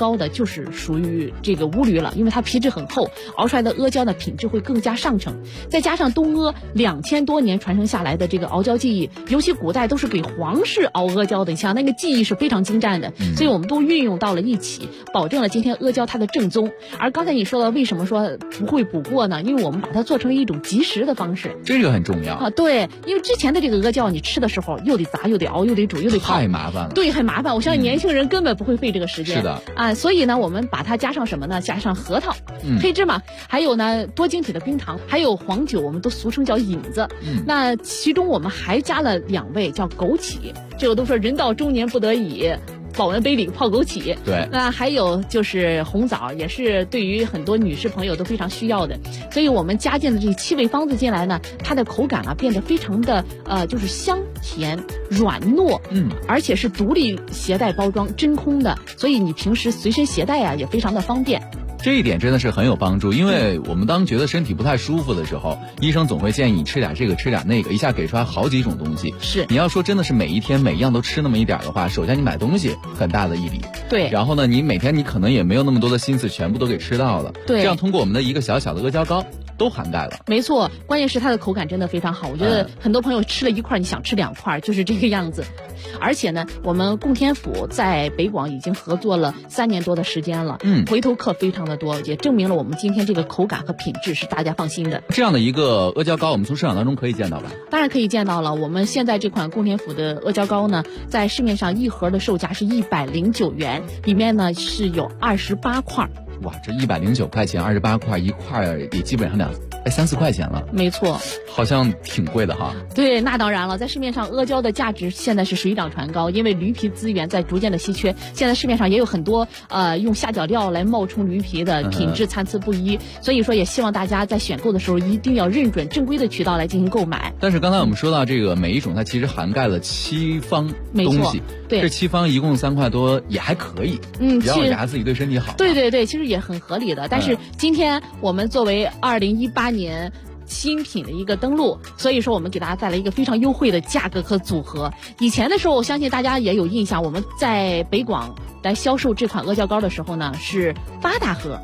高的就是属于这个乌驴了，因为它皮质很厚，熬出来的阿胶呢品质会更加上乘。再加上东阿2000多年传承下来的这个熬胶技艺，尤其古代都是给皇室熬阿胶的，你像那个技艺是非常精湛的，所以我们都运用到了一起，保证了今天阿胶它的正宗。而刚才你说的为什么说不会补过呢？因为我们把它做成了一种即食的方式， 这个很重要啊。对，因为之前的这个阿胶你吃的时候又得炸又得熬又得煮又得泡， 太麻烦了。 对，很麻烦。我相信年轻人根本不会费这个时间。 是的啊，所以呢，我们把它加上什么呢？加上核桃、黑芝麻，还有呢多晶体的冰糖，还有黄酒，我们都俗称叫引子。那其中我们还加了2味，叫枸杞。这个都说人到中年不得已，保温杯里泡枸杞。 对， 那还有就是红枣，也是对于很多女士朋友都非常需要的。所以我们加进的这7味方子进来呢，它的口感啊变得非常的就是香甜软糯，而且是独立携带包装真空的，所以你平时随身携带啊也非常的方便。 这一点真的是很有帮助，因为我们当觉得身体不太舒服的时候，医生总会建议你吃点这个吃点那个，一下给出来好几种东西。 是， 你要说真的是每一天每一样都吃那么一点的话，首先你买东西很大的一笔， 对， 然后呢你每天你可能也没有那么多的心思全部都给吃到了， 对， 这样通过我们的一个小小的阿胶糕都涵盖了。 没错，关键是它的口感真的非常好，我觉得很多朋友吃了1块你想吃2块，就是这个样子。而且呢，我们供天府在北广已经合作了3年多的时间了，回头客非常的多，也证明了我们今天这个口感和品质是大家放心的。 这样的一个阿胶糕，我们从市场当中可以见到吧？ 当然可以见到了。我们现在这款供天府的阿胶糕呢，在市面上一盒的售价是109元，里面呢是有28块。 哇，这109块钱，28块一块，也基本上3、4块钱了。 没错， 好像挺贵的哈。 对，那当然了，在市面上阿胶的价值现在是水涨船高，因为驴皮资源在逐渐的稀缺，现在市面上也有很多用下脚料来冒充驴皮的，品质参差不一，所以说也希望大家在选购的时候一定要认准正规的渠道来进行购买。 但是刚才我们说到这个每一种它其实涵盖了7方东西， 对， 这7方一共3块多也还可以，只要牙自己对身体好。 对对对，其实也很合理的。但是今天我们作为2018年新品的一个登陆，所以说我们给大家带来一个非常优惠的价格和组合。以前的时候我相信大家也有印象，我们在北广来销售这款阿胶糕的时候呢是8大盒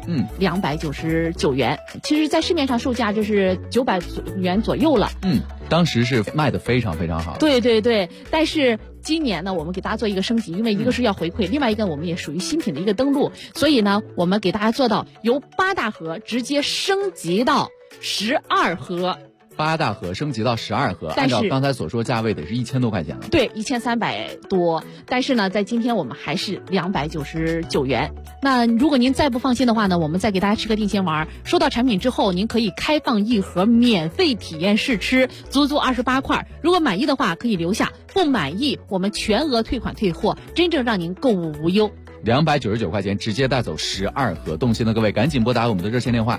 ，299元，其实在市面上售价就是900元左右了。 当时是卖得非常非常好。 对对对，但是今年呢我们给大家做一个升级，因为一个是要回馈，另外一个我们也属于新品的一个登陆，所以呢我们给大家做到由8大盒直接升级到12盒。 8大盒升级到12盒，按照刚才所说价位得是1000多块钱了。 对，1300多。但是呢，在今天我们还是299元。那如果您再不放心的话呢，我们再给大家吃个定心丸。收到产品之后，您可以开放1盒免费体验试吃，足足28块。如果满意的话可以留下，不满意我们全额退款退货，真正让您购物无忧。 299块钱直接带走12盒，动心的各位赶紧拨打我们的热线电话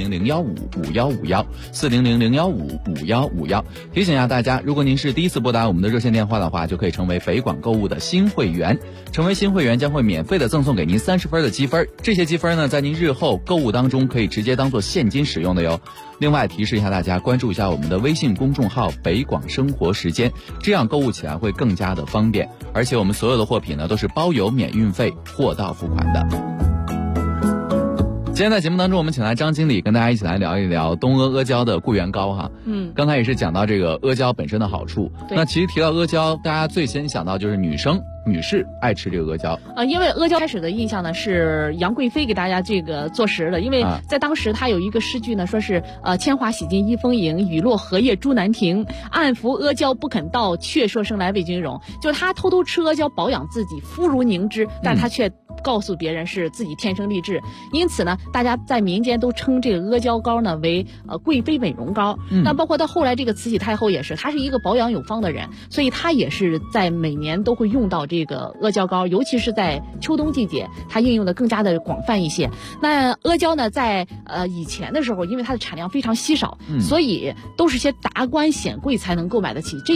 400-015-5151，400-015-5151。提醒一下大家，如果您是第一次拨打我们的热线电话的话，就可以成为北广购物的新会员。成为新会员将会免费的赠送给您30分的积分，这些积分呢，在您日后购物当中可以直接当做现金使用的哟。另外提示一下大家，关注一下我们的微信公众号北广生活时间，这样购物起来会更加的方便。而且我们所有的货品呢都是包邮免运费，货到付款的。今天在节目当中，我们请来张经理跟大家一起来聊一聊东阿阿胶的固元膏哈。刚才也是讲到这个阿胶本身的好处。那其实提到阿胶，大家最先想到就是女士爱吃这个阿胶因为阿胶开始的印象呢是杨贵妃给大家这个做食的，因为在当时她有一个诗句呢，说是铅华洗尽一丰盈，雨落荷叶朱难停，暗服阿胶不肯到，却说生来为君荣。就是她偷偷吃阿胶保养自己，肤如凝脂，但她却告诉别人是自己天生丽质，因此呢，大家在民间都称这个阿胶膏呢为贵妃美容膏。那包括到后来这个慈禧太后也是，她是一个保养有方的人，所以她也是在每年都会用到这个阿胶膏，尤其是在秋冬季节，它应用的更加的广泛一些。那阿胶呢，在以前的时候，因为它的产量非常稀少，所以都是些达官显贵才能购买得起，这也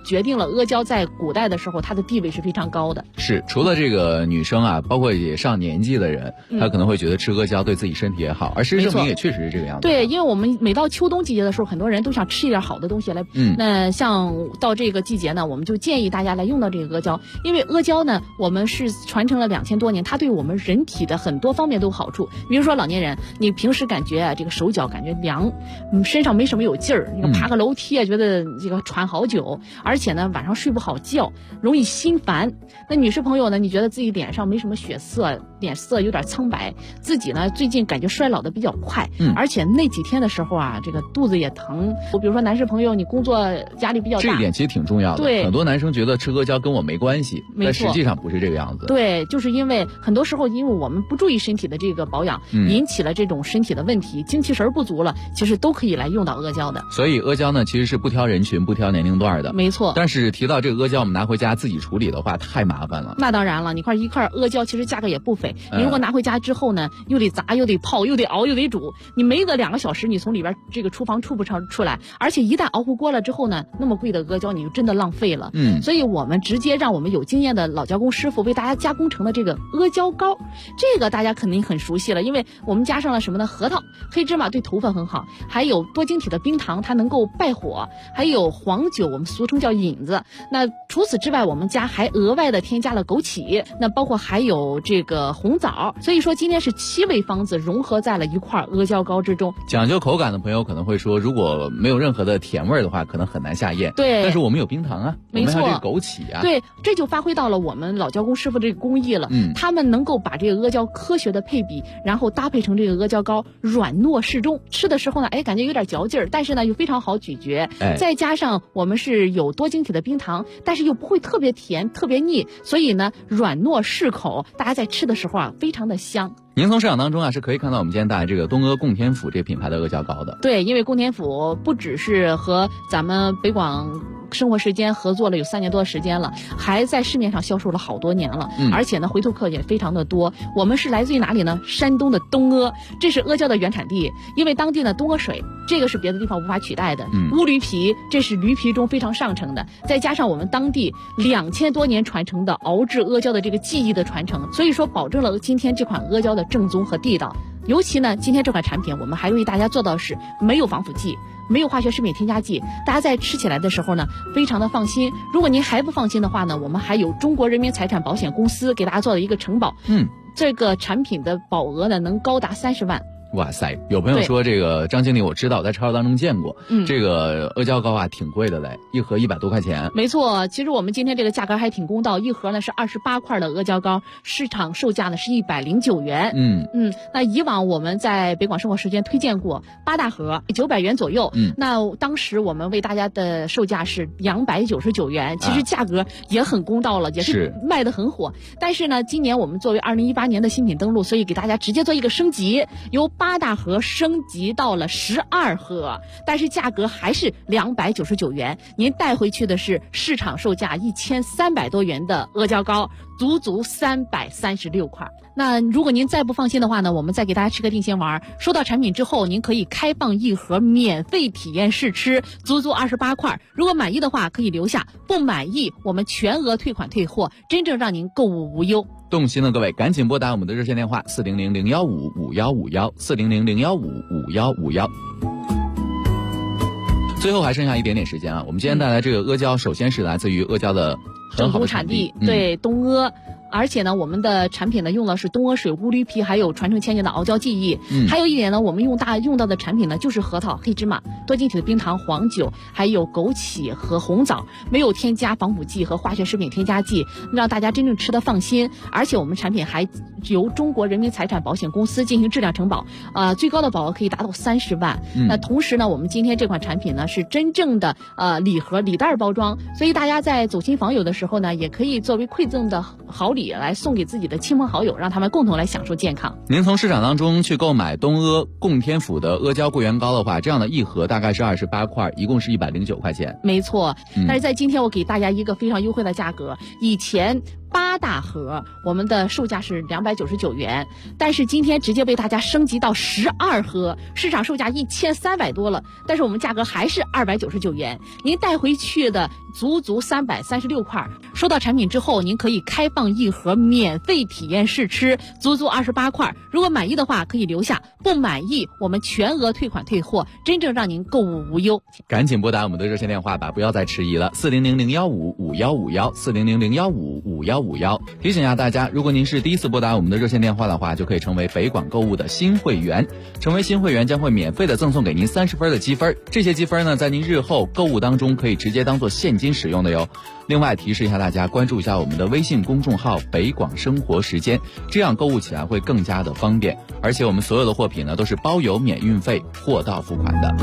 决定了阿胶在古代的时候它的地位是非常高的。 是，除了这个女生啊，包括也上年纪的人，她可能会觉得吃阿胶对自己身体也好，而事实证明也确实是这个样子。 对，因为我们每到秋冬季节的时候，很多人都想吃一点好的东西来。那像到这个季节呢，我们就建议大家来用到这个阿胶，因为阿胶呢，我们是传承了2000多年，它对我们人体的很多方面都有好处。比如说老年人，你平时感觉这个手脚感觉凉，身上没什么有劲儿，那个爬个楼梯啊，觉得这个喘好久，而且呢晚上睡不好觉，容易心烦。那女士朋友呢，你觉得自己脸上没什么血色，脸色有点苍白，自己呢最近感觉衰老的比较快，而且那几天的时候啊，这个肚子也疼。比如说男士朋友，你工作压力比较大， 这一点其实挺重要的。 对， 很多男生觉得吃阿胶跟我没关系，但实际上不是这个样子。 对，就是因为很多时候因为我们不注意身体的这个保养，引起了这种身体的问题，精气神不足了，其实都可以来用到阿胶的。 所以阿胶呢，其实是不挑人群、不挑年龄段的。 没错。 但是提到这个阿胶，我们拿回家自己处理的话，太麻烦了。 那当然了，一块阿胶其实价格也不菲。你如果拿回家之后呢，又得砸，又得泡，又得熬，又得煮，你没个2个小时，你从里边这个厨房出不出来。而且一旦熬糊锅了之后呢，那么贵的阿胶你就真的浪费了。所以我们直接让我们有经验的老胶工师傅为大家加工成了这个阿胶膏。这个大家肯定很熟悉了，因为我们加上了什么呢？核桃、黑芝麻对头发很好，还有多晶体的冰糖，它能够败火，还有黄酒，我们俗称叫引子。那除此之外，我们家还额外的添加了枸杞，那包括还有这个红枣。所以说今天是7味方子融合在了一块阿胶膏之中。 讲究口感的朋友可能会说，如果没有任何的甜味的话，可能很难下咽。 对， 但是我们有冰糖啊， 没错， 我们还有这个枸杞啊。 对，这就发挥到了我们老胶工师傅这个工艺了。他们能够把这个阿胶科学的配比，然后搭配成这个阿胶膏，软糯适中，吃的时候呢，感觉有点嚼劲儿，但是呢又非常好咀嚼。再加上我们是有多晶体的冰糖，但是又不会特别甜、特别腻，所以呢软糯适口，大家在吃的时候啊非常的香。 您从市场当中啊是可以看到我们今天带来这个东阿供天府这品牌的阿胶膏的。 对，因为供天府不只是和咱们北广生活时间合作了有3年多的时间了，还在市面上销售了好多年了，而且呢回头客也非常的多。我们是来自于哪里呢？山东的东阿，这是阿胶的原产地。因为当地呢东阿水，这个是别的地方无法取代的。乌驴皮，这是驴皮中非常上乘的，再加上我们当地2000多年传承的熬制阿胶的这个技艺的传承，所以说保证了今天这款阿胶的正宗和地道。尤其呢，今天这款产品我们还为大家做到是没有防腐剂，没有化学食品添加剂，大家在吃起来的时候呢非常的放心。如果您还不放心的话呢，我们还有中国人民财产保险公司给大家做了一个承保，这个产品的保额呢能高达30万。 哇塞，有朋友说这个张经理我知道，在超市当中见过，这个阿胶膏啊挺贵的嘞，一盒100多块钱。 没错，其实我们今天这个价格还挺公道，一盒呢是28块的阿胶膏，市场售价呢是109元。那以往我们在北广生活时间推荐过8大盒900元左右，那当时我们为大家的售价是299元，其实价格也很公道了，也是卖得很火。但是呢，今年我们作为2018年的新品登陆，所以给大家直接做一个升级，由8大盒升级到了12盒，但是价格还是299元。您带回去的是市场售价1300多元的阿胶膏，足足336块。那如果您再不放心的话呢，我们再给大家吃个定心丸。收到产品之后，您可以开放1盒免费体验试吃，足足28块。如果满意的话可以留下，不满意我们全额退款退货，真正让您购物无忧。 动心的各位赶紧拨打我们的热线电话400-015-5151，400-015-5151。最后还剩下一点点时间啊，我们今天带来这个阿胶，首先是来自于阿胶的很好的产地， 对，东阿。而且呢，我们的产品呢用的是东阿水、乌驴皮，还有传承千年的熬胶技艺。还有一点呢，我们用到的产品呢就是核桃、黑芝麻、多晶体的冰糖、黄酒，还有枸杞和红枣，没有添加防腐剂和化学食品添加剂，让大家真正吃得放心。而且我们产品还由中国人民财产保险公司进行质量承保，最高的保额可以达到30万。那同时呢，我们今天这款产品呢是真正的礼盒礼袋包装，所以大家在走亲访友的时候呢，也可以作为馈赠的好礼来送给自己的亲朋好友，让他们共同来享受健康。 您从市场当中去购买东阿供天府的阿胶桂圆膏的话，这样的一盒大概是28块，一共是109块钱。 没错，但是在今天我给大家一个非常优惠的价格。以前 8大盒，我们的售价是299元，但是今天直接被大家升级到12盒，市场售价1300多了，但是我们价格还是299元，您带回去的足336块，收到产品之后，您可以开放1盒免费体验试吃，足28块，如果满意的话可以留下，不满意我们全额退款退货，真正让您购物无忧。 赶紧拨打我们的热线电话吧，不要再迟疑了，400-015-5151，400-015-5151。提醒一下大家，如果您是第一次拨打我们的热线电话的话，就可以成为北广购物的新会员。成为新会员将会免费的赠送给您30分的积分，这些积分呢，在您日后购物当中可以直接当做现金使用的哟。另外提示一下大家，关注一下我们的微信公众号北广生活时间，这样购物起来会更加的方便，而且我们所有的货品呢都是包邮免运费，货到付款的。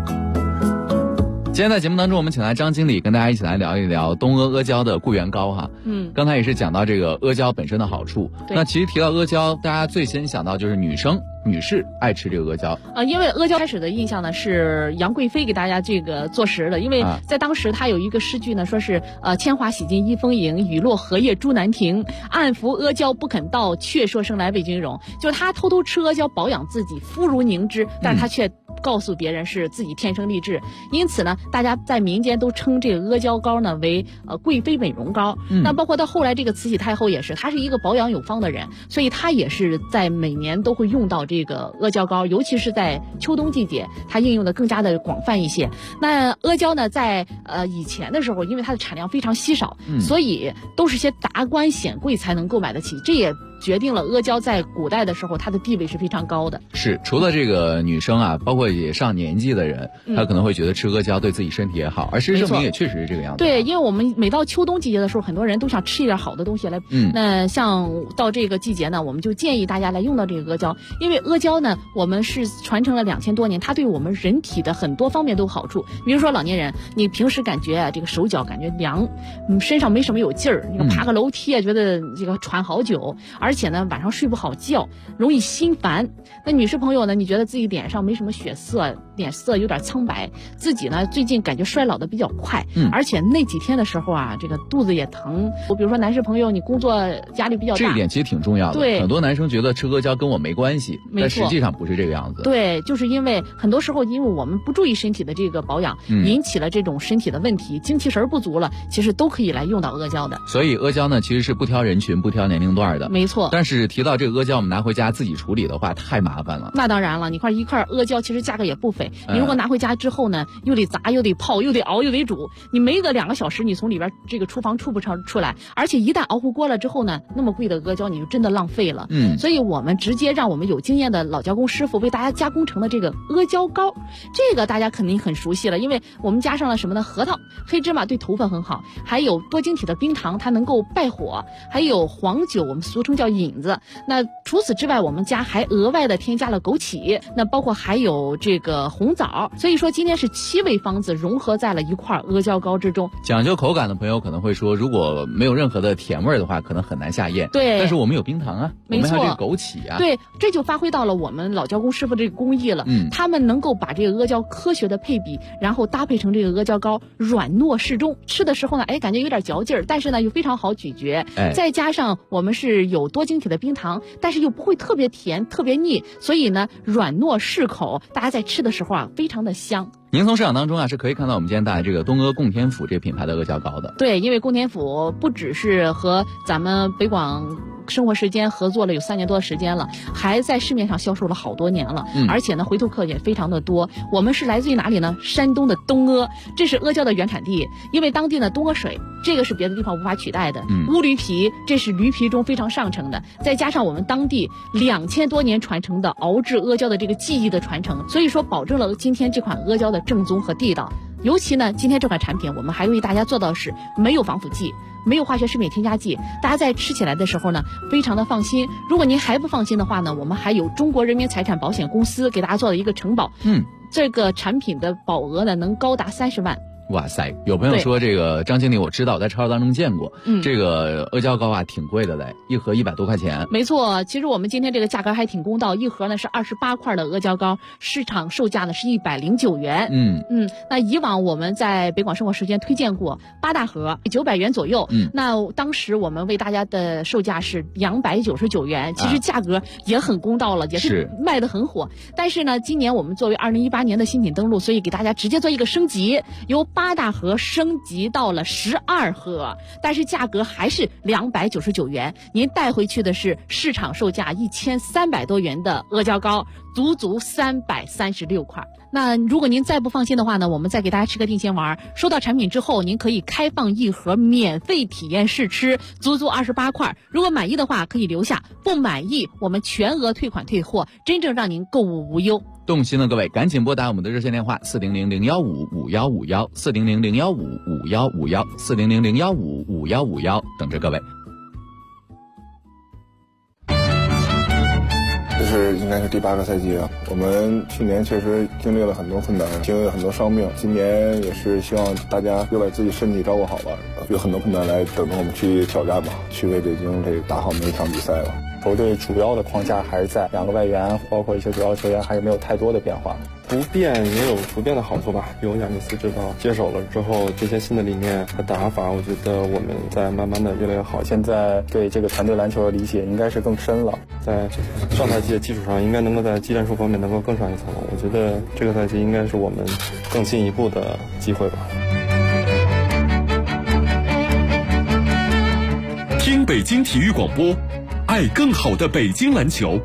今天在节目当中，我们请来张经理跟大家一起来聊一聊东阿阿胶的固元膏哈。刚才也是讲到这个阿胶本身的好处。那其实提到阿胶，大家最先想到就是女士爱吃这个阿胶。 因为阿胶开始的印象呢是杨贵妃给大家这个做实的，因为在当时她有一个诗句呢，说是铅华洗尽一风影，雨落荷叶朱难停，暗服阿胶不肯到，却说生来为君荣。就是她偷偷吃阿胶保养自己，肤如凝脂，但是她却告诉别人是自己天生丽质，因此呢，大家在民间都称这个阿胶膏呢为贵妃美容膏。那包括到后来这个慈禧太后也是，她是一个保养有方的人，所以她也是在每年都会用到这个阿胶膏，尤其是在秋冬季节，它应用的更加的广泛一些。那阿胶呢，在以前的时候，因为它的产量非常稀少，所以都是些达官显贵才能购买得起，这也决定了阿胶在古代的时候它的地位是非常高的。 是，除了这个女生啊，包括也上年纪的人，他可能会觉得吃阿胶对自己身体也好，而事实证明也确实是这个样子。 对，因为我们每到秋冬季节的时候，很多人都想吃一点好的东西来。那像到这个季节呢，我们就建议大家来用到这个阿胶，因为阿胶呢，我们是传承了2000多年，它对我们人体的很多方面都有好处。比如说老年人，你平时感觉啊这个手脚感觉凉，身上没什么有劲儿，那个爬个楼梯啊觉得这个喘好久，而且呢晚上睡不好觉，容易心烦。那女士朋友呢，你觉得自己脸上没什么血色，脸色有点苍白，自己呢最近感觉衰老的比较快，而且那几天的时候啊，这个肚子也疼。比如说男士朋友，你工作压力比较大， 这一点其实挺重要的。 对， 很多男生觉得吃阿胶跟我没关系，但实际上不是这个样子。 对，就是因为很多时候，因为我们不注意身体的这个保养，引起了这种身体的问题，精气神不足了，其实都可以来用到阿胶的。 所以阿胶呢，其实是不挑人群、不挑年龄段的。 没错。 但是提到这个阿胶，我们拿回家自己处理的话，太麻烦了。 那当然了，你看一块阿胶其实价格也不菲，你如果拿回家之后呢，又得砸，又得泡，又得熬，又得煮，你没个2个小时，你从里边这个厨房出不出来，而且一旦熬糊锅了之后呢，那么贵的阿胶你就真的浪费了。所以我们直接让我们有经验的老胶工师傅为大家加工成的这个阿胶膏，这个大家肯定很熟悉了，因为我们加上了什么呢？核桃、黑芝麻对头发很好，还有多晶体的冰糖，它能够败火，还有黄酒，我们俗称叫引子。那除此之外，我们家还额外的添加了枸杞，那包括还有这个红枣，所以说今天是7味方子融合在了一块阿胶膏之中。 讲究口感的朋友可能会说，如果没有任何的甜味的话，可能很难下咽。 对， 但是我们有冰糖啊，我们还有这个枸杞啊。 对，这就发挥到了我们老胶工师傅这个工艺了。他们能够把这个阿胶科学的配比，然后搭配成这个阿胶膏，软糯适中，吃的时候呢，感觉有点嚼劲儿，但是呢又非常好咀嚼。再加上我们是有多晶体的冰糖，但是又不会特别甜、特别腻，所以呢软糯适口，大家在吃的时候啊非常的香。 您从市场当中啊是可以看到我们今天带来这个东阿供天府这个品牌的阿胶膏的。 对，因为供天府不只是和咱们北广生活时间合作了有3年多的时间了，还在市面上销售了好多年了，而且呢回头客也非常的多。我们是来自于哪里呢？山东的东阿，这是阿胶的原产地。因为当地呢东阿水，这个是别的地方无法取代的。乌驴皮，这是驴皮中非常上乘的，再加上我们当地2000多年传承的熬制阿胶的这个技艺的传承，所以说保证了今天这款阿胶的正宗和地道。尤其呢，今天这款产品我们还为大家做到的是没有防腐剂，没有化学食品添加剂，大家在吃起来的时候呢非常的放心。如果您还不放心的话呢，我们还有中国人民财产保险公司给大家做的一个承保，这个产品的保额呢能高达30万。 哇塞，有朋友说这个张经理我知道，在超市当中见过，这个阿胶糕啊挺贵的嘞，一盒100多块钱。 没错，其实我们今天这个价格还挺公道，一盒呢是28块的阿胶糕，市场售价呢是109元。那以往我们在北广生活时间推荐过8大盒900元左右，那当时我们为大家的售价是299元，其实价格也很公道了，也是卖得很火。但是呢，今年我们作为2018年的新品登陆，所以给大家直接做一个升级，由8大盒升级到了12盒，但是价格还是299元。您带回去的是市场售价1300多元的阿胶糕，足336块。那如果您再不放心的话呢，我们再给大家吃个定心丸。收到产品之后，您可以开放1盒免费体验试吃，足28块。如果满意的话可以留下，不满意我们全额退款退货，真正让您购物无忧。 动心的各位赶紧拨打我们的热线电话400-015-5151 400-015-5151 400-015-5151，等着各位。 这是应该是第8个赛季了，我们去年确实经历了很多困难，经历了很多伤病，今年也是希望大家又把自己身体照顾好吧，有很多困难来等着我们去挑战吧，去为北京这打好每一场比赛吧。 球队主要的框架还是在2个外援，包括一些主要球员还是没有太多的变化。 不变也有不变的好处吧。由亚尼斯指导接手了之后，这些新的理念和打法，我觉得我们在慢慢的越来越好。 现在对这个团队篮球的理解应该是更深了， 在上赛季的基础上，应该能够在技战术方面能够更上一层楼。我觉得这个赛季应该是我们更进一步的机会吧。 听北京体育广播，爱更好的北京篮球。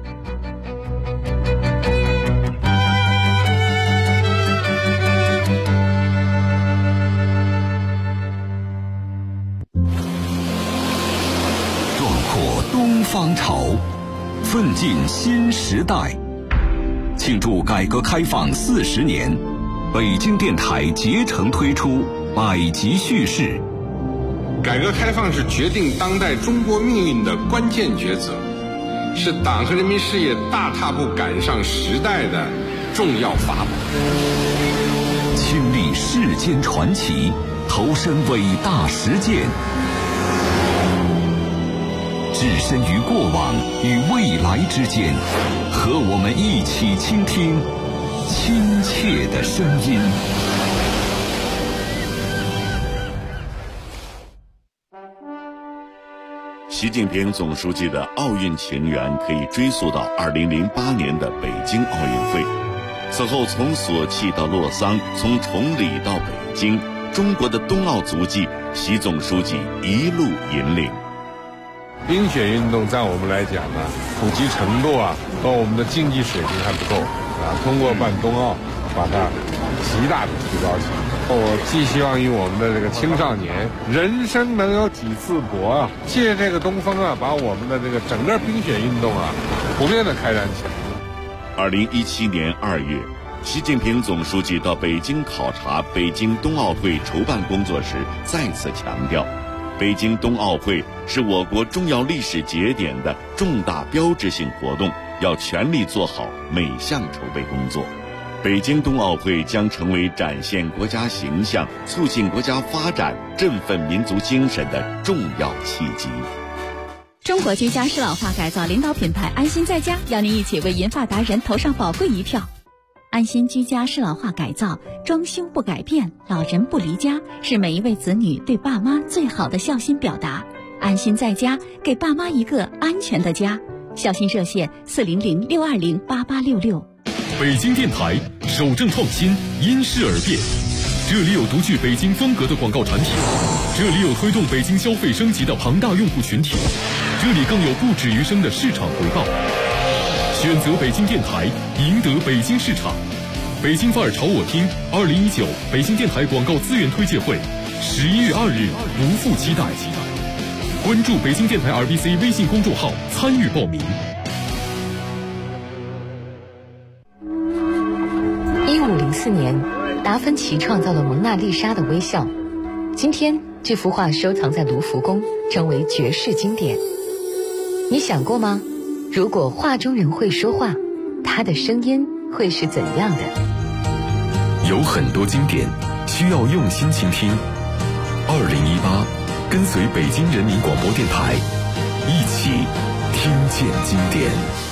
壮阔东方潮，奋进新时代。庆祝改革开放40年，北京电台竭诚推出百集叙事。 改革开放是决定当代中国命运的关键抉择，是党和人民事业大踏步赶上时代的重要法宝。 亲历世间传奇，投身伟大实践，置身于过往与未来之间，和我们一起倾听亲切的声音。 习近平总书记的奥运情缘可以追溯到2008年的北京奥运会。此后从索契到洛桑，从崇礼到北京，中国的冬奥足迹，习总书记一路引领。 冰雪运动在我们来讲呢，普及程度和我们的竞技水平还不够通过办冬奥，把它极大的提高起来。我寄希望于我们的这个青少年，人生能有几次搏借这个东风把我们的这个整个冰雪运动普遍的开展起来。 2017年2月，习近平总书记到北京考察北京冬奥会筹办工作时，再次强调，北京冬奥会是我国重要历史节点的重大标志性活动，要全力做好每项筹备工作。北京冬奥会将成为展现国家形象、促进国家发展、振奋民族精神的重要契机。 中国居家适老化改造领导品牌安心在家邀您一起为银发达人投上宝贵一票。安心居家适老化改造，装修不改变，老人不离家，是每一位子女对爸妈最好的孝心表达。安心在家，给爸妈一个安全的家。孝心热线400-620-8866。 北京电台守正创新，因势而变。这里有独具北京风格的广告产品，这里有推动北京消费升级的庞大用户群体，这里更有不止余生的市场回报。选择北京电台，赢得北京市场。北京范儿朝我听2019北京电台广告资源推介会11月2日不负期待。关注北京电台 RBC 微信公众号参与报名。 1504年，达芬奇创造了蒙娜丽莎的微笑。今天，这幅画收藏在卢浮宫，成为绝世经典。你想过吗？如果画中人会说话，他的声音会是怎样的？ 有很多经典需要用心倾听。2018，跟随北京人民广播电台，一起听见经典。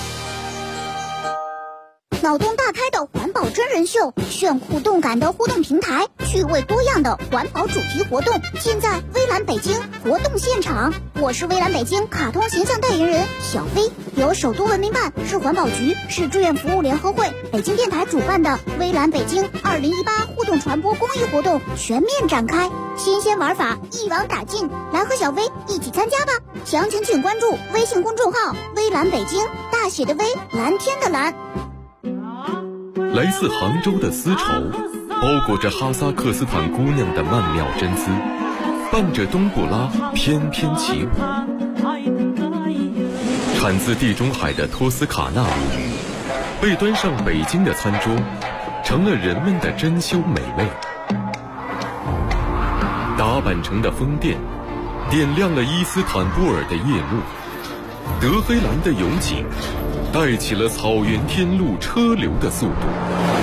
脑洞大开的环保真人秀，炫酷动感的互动平台，趣味多样的环保主题活动，尽在微蓝北京活动现场。我是微蓝北京卡通形象代言人小飞，由首都文明办、市环保局、市志愿服务联合会、北京电台主办的微蓝北京2018互动传播公益活动全面展开，新鲜玩法一网打尽，来和小飞一起参加吧！详情请关注微信公众号微蓝北京，大写的微，蓝天的蓝。 来自杭州的丝绸，包裹着哈萨克斯坦姑娘的曼妙真姿，伴着冬不拉翩翩起舞。产自地中海的托斯卡纳被端上北京的餐桌，成了人们的珍馐美味。打扮成的风电点亮了伊斯坦布尔的夜幕，德黑兰的油井带起了草原天路车流的速度，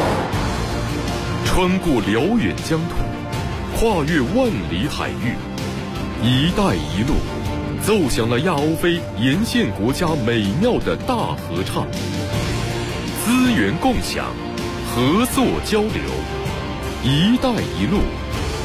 穿过辽远疆土，跨越万里海域，一带一路奏响了亚欧非沿线国家美妙的大合唱。资源共享，合作交流，一带一路